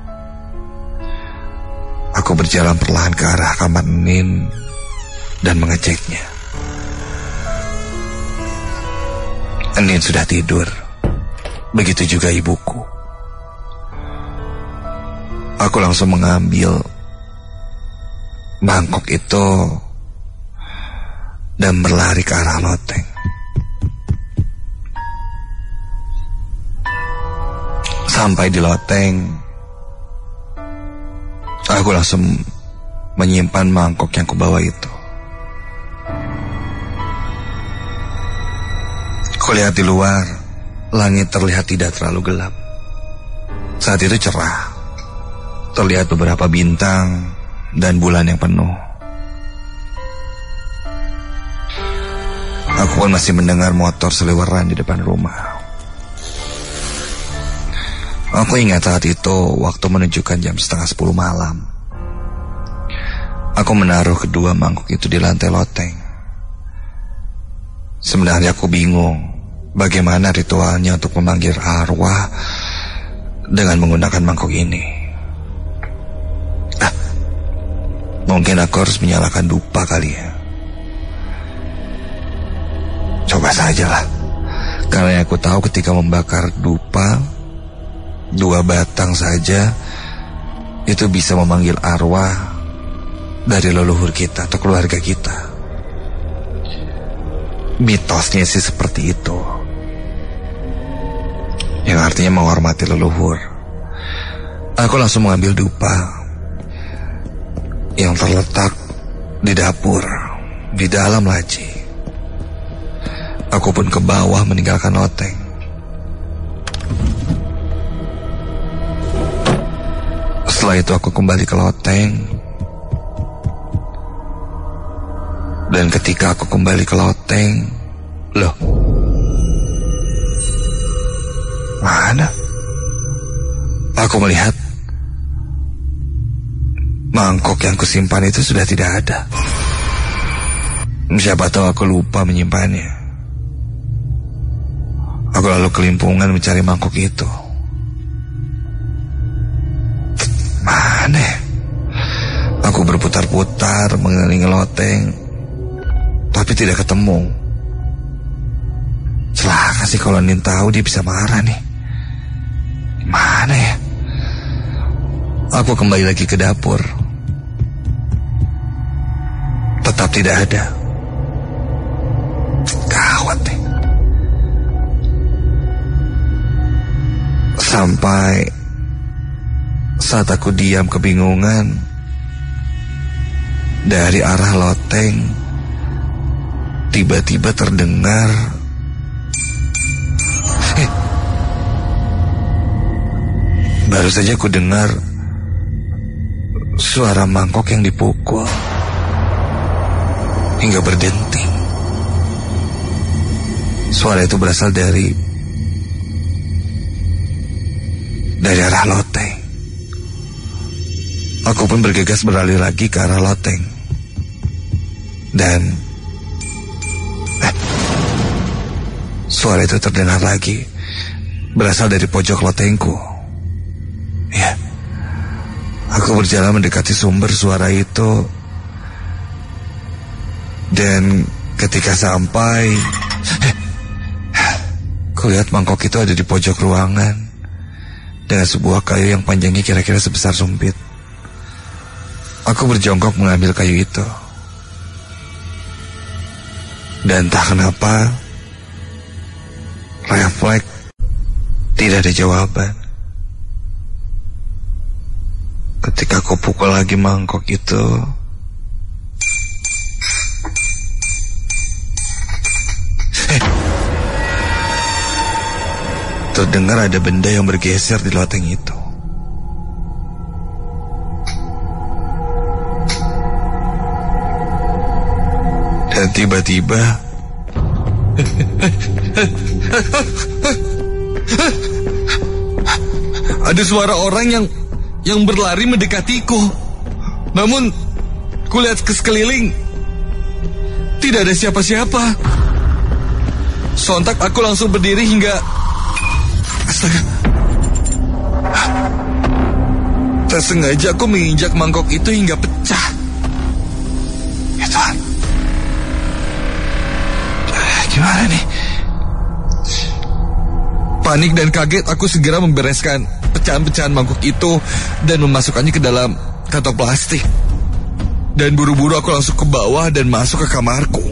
Aku berjalan perlahan ke arah kamar Nin dan mengeceknya. Nin sudah tidur, begitu juga ibuku. Aku langsung mengambil mangkok itu dan berlari ke arah loteng. Sampai di loteng, aku langsung menyimpan mangkok yang kubawa itu. Kulihat di luar, langit terlihat tidak terlalu gelap. Saat itu cerah. Terlihat beberapa bintang dan bulan yang penuh. Aku pun masih mendengar motor seliweran di depan rumah. Aku ingat saat itu waktu menunjukkan jam 9:30 malam. Aku menaruh kedua mangkuk itu di lantai loteng. Sebenarnya aku bingung bagaimana ritualnya untuk memanggil arwah dengan menggunakan mangkuk ini. Mungkin aku harus menyalakan dupa kali ya. Coba sajalah. Karena aku tahu ketika membakar dupa, 2 batang saja itu bisa memanggil arwah dari leluhur kita atau keluarga kita. Mitosnya sih seperti itu, yang artinya menghormati leluhur. Aku langsung mengambil dupa yang terletak di dapur, di dalam laci. Aku pun ke bawah meninggalkan loteng. Setelah itu aku kembali ke loteng. Dan ketika aku kembali ke loteng, loh, mana? Aku melihat mangkok yang kusimpan itu sudah tidak ada. Siapa tahu aku lupa menyimpannya. Aku lalu kelimpungan mencari mangkok itu. Mana? Aku berputar-putar mengelilingi loteng, tapi tidak ketemu. Celaka sih kalau Nin tahu, dia bisa marah nih. Mana ya? Aku kembali lagi ke dapur. Tetap tidak ada. Gawat nih. Sampai saat aku diam kebingungan, dari arah loteng tiba-tiba terdengar baru saja aku dengar suara mangkok yang dipukul hingga berdenting. Suara itu berasal dari arah loteng. Aku pun bergegas beralih lagi ke arah loteng. Dan suara itu terdengar lagi, berasal dari pojok lotengku. Ya, aku berjalan mendekati sumber suara itu. Dan ketika sampai, kulihat mangkok itu ada di pojok ruangan dengan sebuah kayu yang panjangnya kira-kira sebesar sumpit. Aku berjongkok mengambil kayu itu. Dan entah kenapa, refleks tidak ada jawaban. Ketika aku pukul lagi mangkok itu, terdengar ada benda yang bergeser di loteng itu. Dan tiba-tiba ada suara orang yang berlari mendekatiku. Namun kulihat ke sekeliling, tidak ada siapa-siapa. Sontak aku langsung berdiri hingga astaga, tak sengaja aku menginjak mangkok itu hingga pecah. Ya Tuhan, gimana nih? Panik dan kaget, aku segera membereskan pecahan-pecahan mangkuk itu dan memasukkannya ke dalam kantong plastik. Dan buru-buru aku langsung ke bawah dan masuk ke kamarku.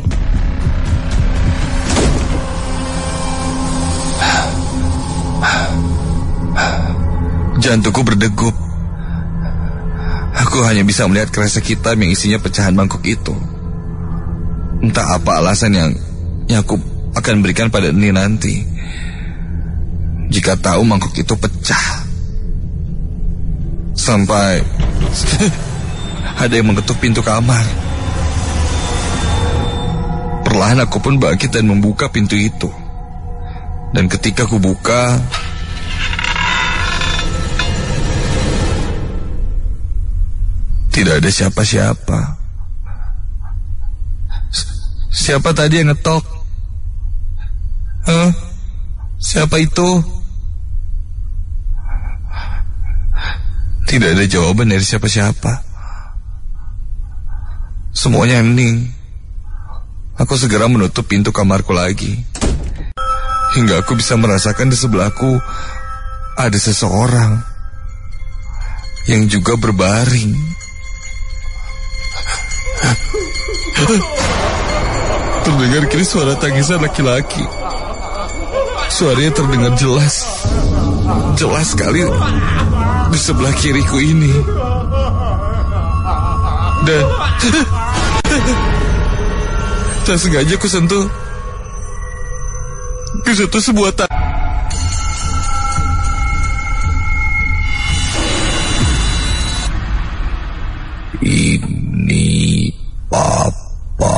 Jantungku berdegup. Aku hanya bisa melihat kresek hitam yang isinya pecahan mangkuk itu. Entah apa alasan yang aku akan berikan pada Eni nanti jika tahu mangkok itu pecah. Sampai ada yang mengetuk pintu kamar. Perlahan aku pun bangkit dan membuka pintu itu. Dan ketika aku buka, tidak ada siapa-siapa. Siapa tadi yang ngetok? Siapa itu? Tidak ada jawaban dari siapa-siapa. Semuanya hening. Aku segera menutup pintu kamarku lagi. Hingga aku bisa merasakan di sebelahku ada seseorang yang juga berbaring. Terdengar kini suara tangisan laki-laki. Suaranya terdengar jelas. Jelas sekali di sebelah kiriku ini. Dan tak sengaja aku sentuh sebuah Ini Papa.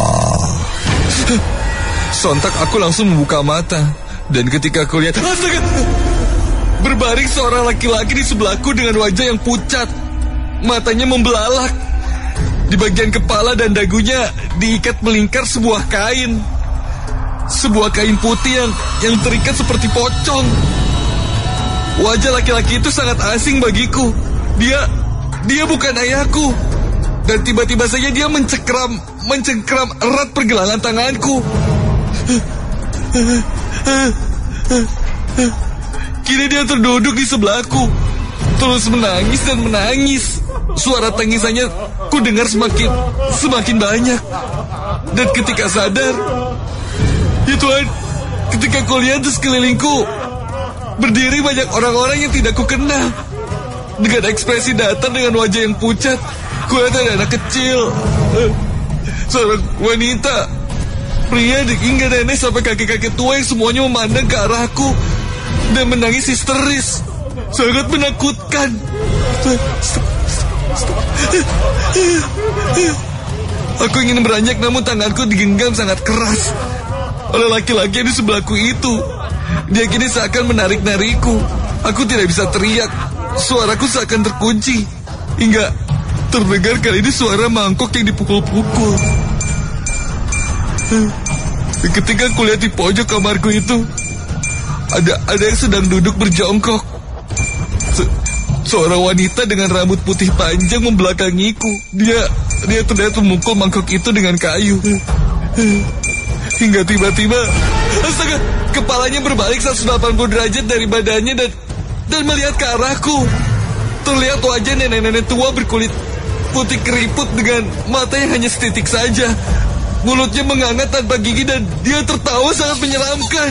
Sontak aku langsung membuka mata. Dan ketika aku lihat, astaga, berbaring seorang laki-laki di sebelahku dengan wajah yang pucat. Matanya membelalak. Di bagian kepala dan dagunya diikat melingkar sebuah kain. Sebuah kain putih yang terikat seperti pocong. Wajah laki-laki itu sangat asing bagiku. Dia bukan ayahku. Dan tiba-tiba saja dia mencengkram erat pergelangan tanganku. Kini dia terduduk di sebelahku, terus menangis dan menangis. Suara tangisannya ku dengar semakin banyak. Dan ketika sadar, ya Tuhan, ketika ku lihat di sekelilingku berdiri banyak orang-orang yang tidak ku kenal. Dengan ekspresi datar dengan wajah yang pucat, ku lihat ada anak kecil, seorang wanita, pria hingga nenek sampai kakek-kakek tua yang semuanya memandang ke arahku dan menangis histeris. Sangat menakutkan. Aku ingin beranjak, namun tanganku digenggam sangat keras oleh laki-laki di sebelahku itu. Dia kini seakan menarik-narikku. Aku tidak bisa teriak. Suaraku seakan terkunci. Hingga terdengar kali ini suara mangkok yang dipukul-pukul. Ketika aku lihat di pojok kamarku itu, ada yang sedang duduk berjongkok. Seorang wanita dengan rambut putih panjang membelakangiku. Dia terlihat memukul mangkok itu dengan kayu. Hingga tiba-tiba, astaga, kepalanya berbalik 180 derajat dari badannya dan melihat ke arahku. Terlihat wajah nenek-nenek tua berkulit putih keriput dengan mata yang hanya setitik saja. Mulutnya menganga tanpa gigi dan dia tertawa sangat menyeramkan.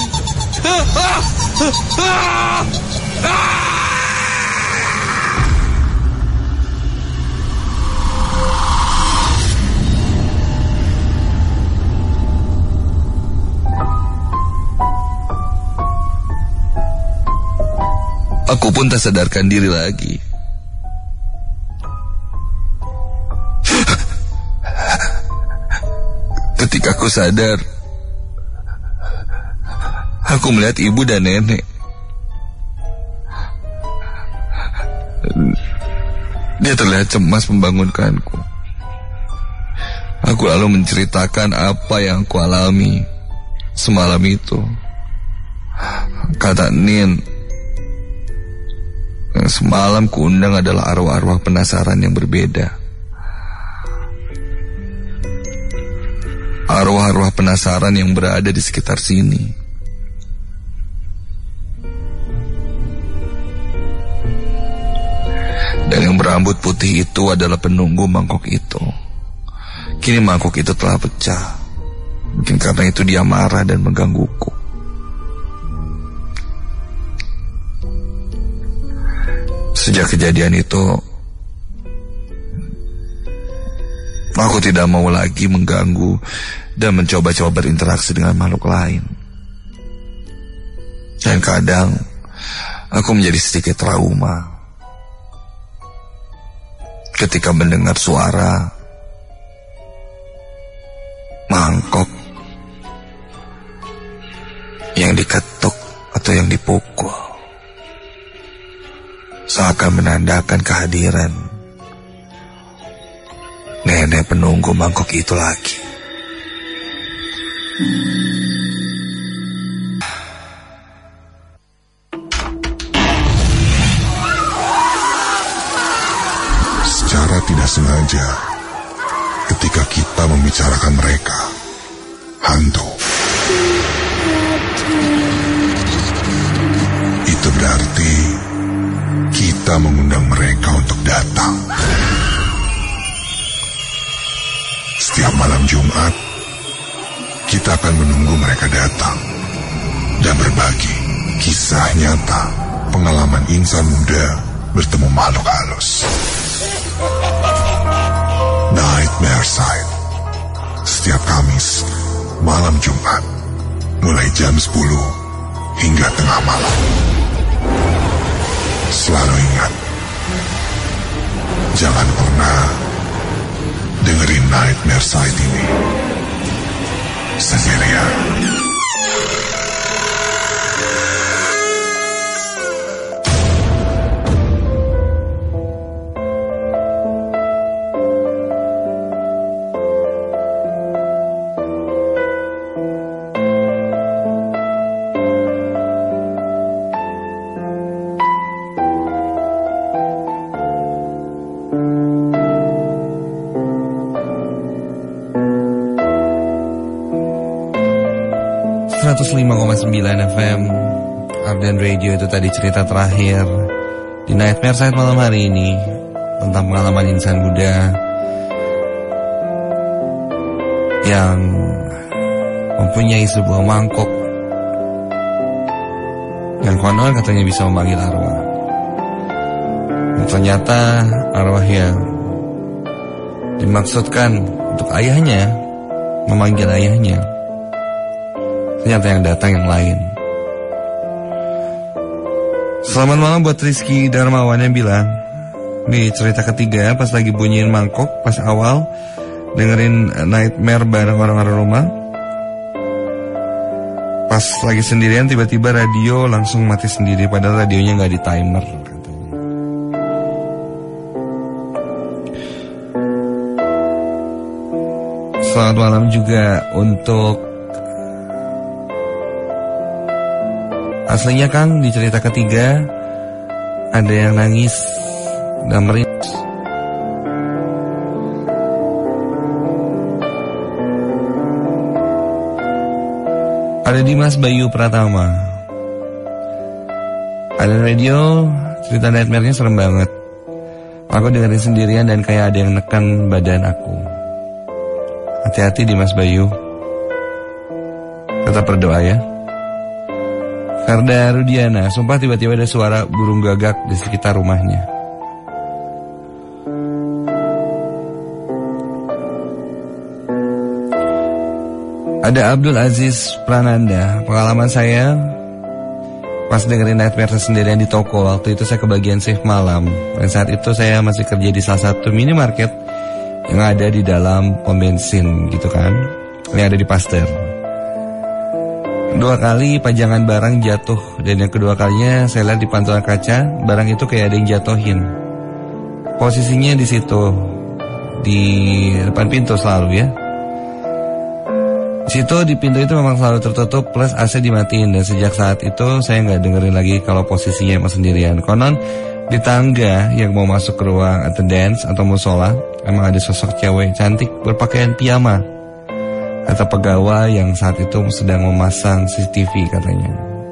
Aku pun tak sadarkan diri lagi. Ketika aku sadar, aku melihat ibu dan nenek. Dia terlihat cemas membangunkanku. Aku lalu menceritakan apa yang aku alami semalam itu. Kata Nin, yang semalam kuundang adalah arwah-arwah penasaran yang berbeda. Arwah-arwah penasaran yang berada di sekitar sini. Dan yang berambut putih itu adalah penunggu mangkok itu. Kini mangkok itu telah pecah. Mungkin karena itu dia marah dan menggangguku. Sejak kejadian itu, aku tidak mau lagi mengganggu dan mencoba-coba berinteraksi dengan makhluk lain. Dan kadang aku menjadi sedikit trauma ketika mendengar suara mangkok yang diketuk atau yang dipukul, seakan menandakan kehadiran nenek penunggu mangkok itu lagi. Secara tidak sengaja, ketika kita membicarakan mereka, hantu, itu berarti kita mengundang mereka untuk datang. Setiap malam Jumat, kita akan menunggu mereka datang dan berbagi kisah nyata pengalaman insan muda bertemu makhluk halus. Nightmare Side, setiap Kamis malam Jumat, mulai jam 10 hingga tengah malam. Selalu ingat, jangan pernah dengerin Nightmare Side ini sendirian. 105,9 FM Ardan Radio. Itu tadi cerita terakhir di Nightmare Side malam hari ini tentang pengalaman insan muda yang mempunyai sebuah mangkok yang konon katanya bisa memanggil arwah. Dan ternyata arwah yang dimaksudkan untuk ayahnya, memanggil ayahnya, ternyata yang datang yang lain. Selamat malam buat Rizky Darmawan yang bilang, di cerita ketiga pas lagi bunyiin mangkok, pas awal dengerin Nightmare bareng orang-orang rumah, pas lagi sendirian tiba-tiba radio langsung mati sendiri, padahal radionya gak di timer katanya. Selamat malam juga untuk aslinya Kang, di cerita ketiga ada yang nangis dan meringis. Ada Dimas Bayu Pratama. Ada radio, cerita nightmare-nya serem banget. Aku dengerin sendirian dan kayak ada yang neken badan aku. Hati-hati Dimas Bayu. Tetap berdoa ya. Karda Rudiana, sumpah tiba-tiba ada suara burung gagak di sekitar rumahnya. Ada Abdul Aziz Prananda, pengalaman saya pas dengerin Nightmare sendirian di toko. Waktu itu saya kebagian shift malam, dan saat itu saya masih kerja di salah satu minimarket yang ada di dalam pom bensin gitu kan, yang ada di Pasteur. 2 kali pajangan barang jatuh, dan yang kedua kalinya saya lihat di pantauan kaca barang itu kayak ada yang jatuhin. Posisinya di situ, di depan pintu selalu ya. Di situ di pintu itu memang selalu tertutup plus AC dimatiin, dan sejak saat itu saya nggak dengerin lagi kalau posisinya emang sendirian. Konon di tangga yang mau masuk ke ruang attendance atau musola emang ada sosok cewek cantik berpakaian piyama, kata pegawai yang saat itu sedang memasang CCTV katanya.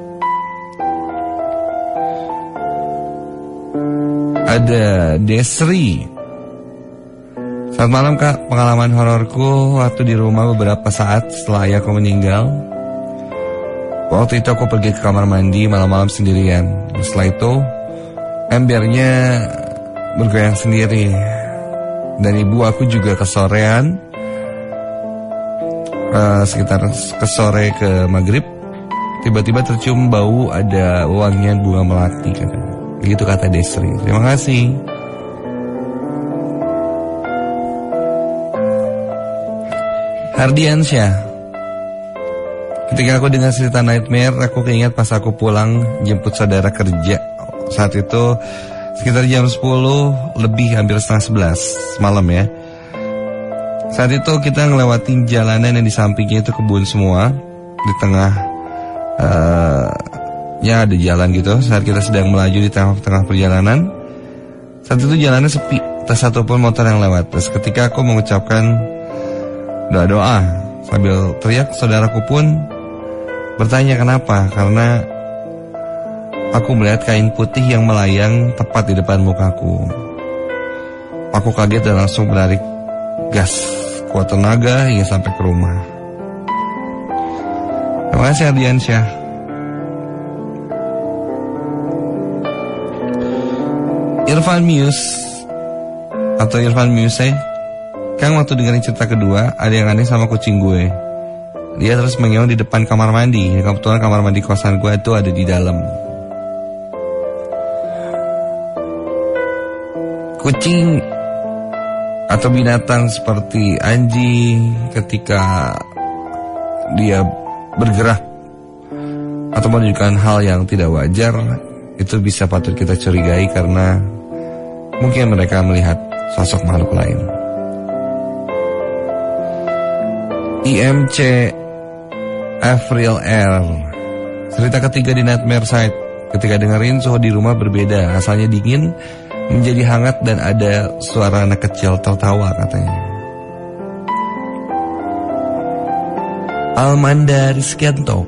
Ada Desri. Selamat malam Kak, pengalaman hororku waktu di rumah beberapa saat setelah ayahku meninggal. Waktu itu aku pergi ke kamar mandi malam-malam sendirian. Setelah itu embernya bergoyang sendiri, dan ibu aku juga kesorean, sekitar ke sore ke maghrib tiba-tiba tercium bau ada wangian bunga melati katanya. Begitu kata Desri. Terima kasih. Hardiansyah. Ketika aku dengar cerita nightmare, aku keinget pas aku pulang jemput saudara kerja. Saat itu sekitar jam 10 lebih, hampir setengah 11 malam ya. Saat itu kita ngelewatin jalanan yang di sampingnya itu kebun semua. Di tengah ya ada jalan gitu. Saat kita sedang melaju di tengah perjalanan, saat itu jalannya sepi, tak satupun motor yang lewat. Terus ketika aku mengucapkan doa-doa sambil teriak, saudaraku pun bertanya kenapa. Karena aku melihat kain putih yang melayang tepat di depan mukaku. Aku kaget dan langsung menarik gas kuat tenaga hingga sampai ke rumah. Terima kasih Ardiansyah. Irfan Muse atau Irfan Muse, Kang, waktu dengerin cerita kedua ada yang aneh sama kucing gue. Dia terus mengeong di depan kamar mandi. Kebetulan kamar mandi kosan gue itu ada di dalam. Kucing atau binatang seperti anjing ketika dia bergerak atau menunjukkan hal yang tidak wajar, itu bisa patut kita curigai karena mungkin mereka melihat sosok makhluk lain. IMC Avril R. Cerita ketiga di Nightmare Site. Ketika dengerin suhu di rumah berbeda, asalnya dingin menjadi hangat dan ada suara anak kecil tertawa katanya. Almanda Rizkianto.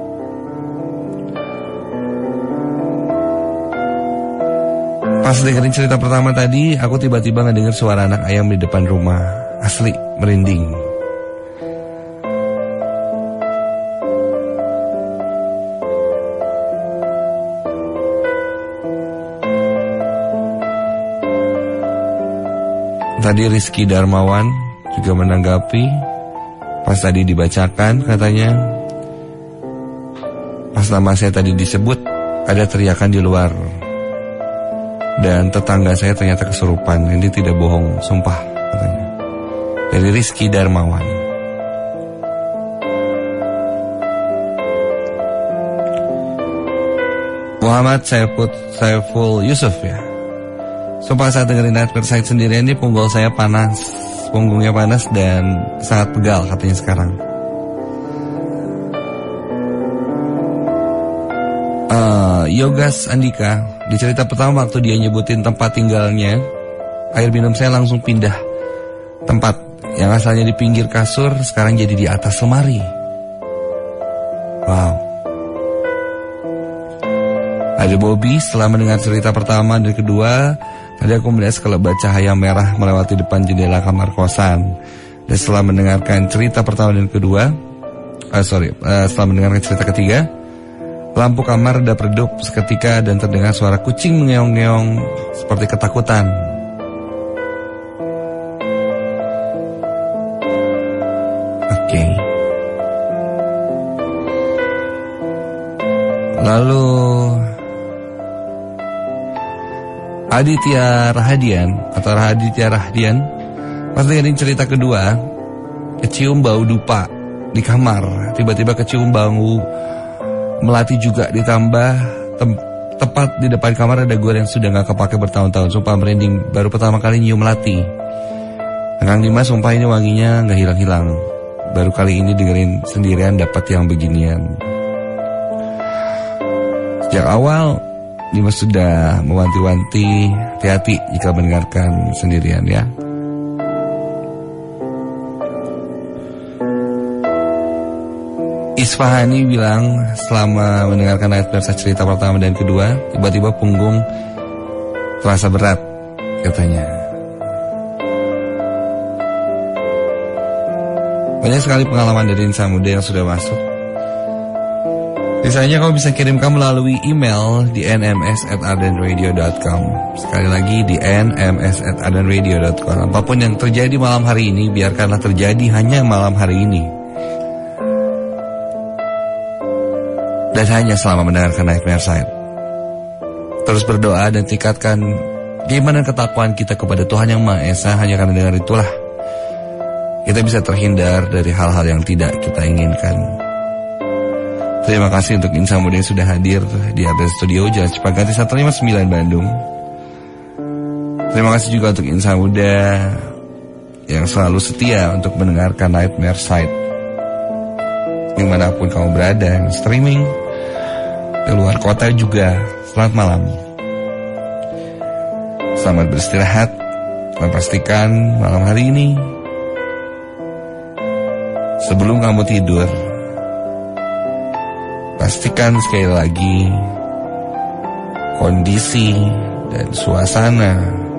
Pas dengerin cerita pertama tadi, aku tiba-tiba ngedenger suara anak ayam di depan rumah. Asli merinding. Tadi Rizky Darmawan juga menanggapi. Pas tadi dibacakan katanya, pas nama saya tadi disebut, ada teriakan di luar. Dan tetangga saya ternyata kesurupan. Ini tidak bohong, sumpah katanya. Dari Rizky Darmawan. Muhammad Saiful Yusuf ya. Sumpah saat dengerin Nightmare Site sendirian ini punggungnya panas dan sangat pegal katanya sekarang. Yogas Andika, di cerita pertama waktu dia nyebutin tempat tinggalnya, air minum saya langsung pindah tempat. Yang asalnya di pinggir kasur sekarang jadi di atas lemari. Wow. Ada Bobby, setelah mendengar cerita pertama dan kedua, tadi aku melihat sekelebat cahaya merah melewati depan jendela kamar kosan. Dan setelah mendengarkan cerita pertama dan kedua, setelah mendengarkan cerita ketiga, lampu kamar reda redup seketika dan terdengar suara kucing mengeong-ngeong seperti ketakutan. Oke. Lalu Aditya Rahadian pas dengerin cerita kedua, kecium bau dupa di kamar. Tiba-tiba kecium bau melati juga, ditambah tepat di depan kamar ada gor yang sudah gak kepake bertahun-tahun. Sumpah merinding, baru pertama kali nyium melati. Kang Dimas, sumpah ini wanginya gak hilang-hilang. Baru kali ini dengerin sendirian dapat yang beginian. Sejak awal Dimas sudah mewanti-wanti, hati-hati jika mendengarkan sendirian ya. Isfahani bilang selama mendengarkan Nightmare Site cerita pertama dan kedua, tiba-tiba punggung terasa berat katanya. Banyak sekali pengalaman dari insan muda yang sudah masuk. Sisanya kamu bisa kirimkan melalui email di nms@ardenradio.com. Sekali lagi di nms@ardenradio.com. Apapun yang terjadi malam hari ini, biarkanlah terjadi hanya malam hari ini. Dan hanya selama mendengarkan Nightmare Side, terus berdoa dan tingkatkan keimanan ketakwaan kita kepada Tuhan Yang Maha Esa. Hanya karena dengan itulah kita bisa terhindar dari hal-hal yang tidak kita inginkan. Terima kasih untuk insan muda yang sudah hadir di Update Studio Jalan Cipaganti 159 Bandung. Terima kasih juga untuk insan muda yang selalu setia untuk mendengarkan Nightmare Side dimanapun kamu berada, yang streaming di luar kota juga. Selamat malam, selamat beristirahat, dan pastikan malam hari ini sebelum kamu tidur, pastikan sekali lagi kondisi dan suasana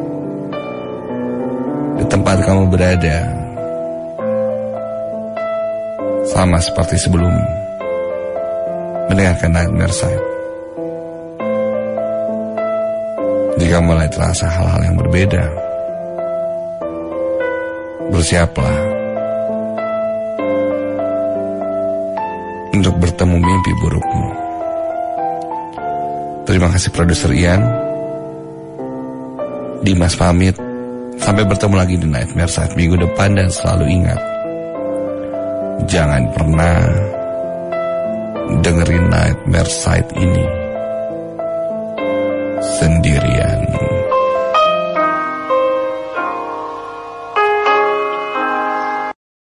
di tempat kamu berada sama seperti sebelum mendengarkan Nightmare Side. Jika mulai terasa hal-hal yang berbeda, bersiaplah untuk bertemu mimpi burukmu. Terima kasih produser Ian. Dimas pamit. Sampai bertemu lagi di Nightmare Side minggu depan, dan selalu ingat, jangan pernah dengerin Nightmare Side ini sendiri.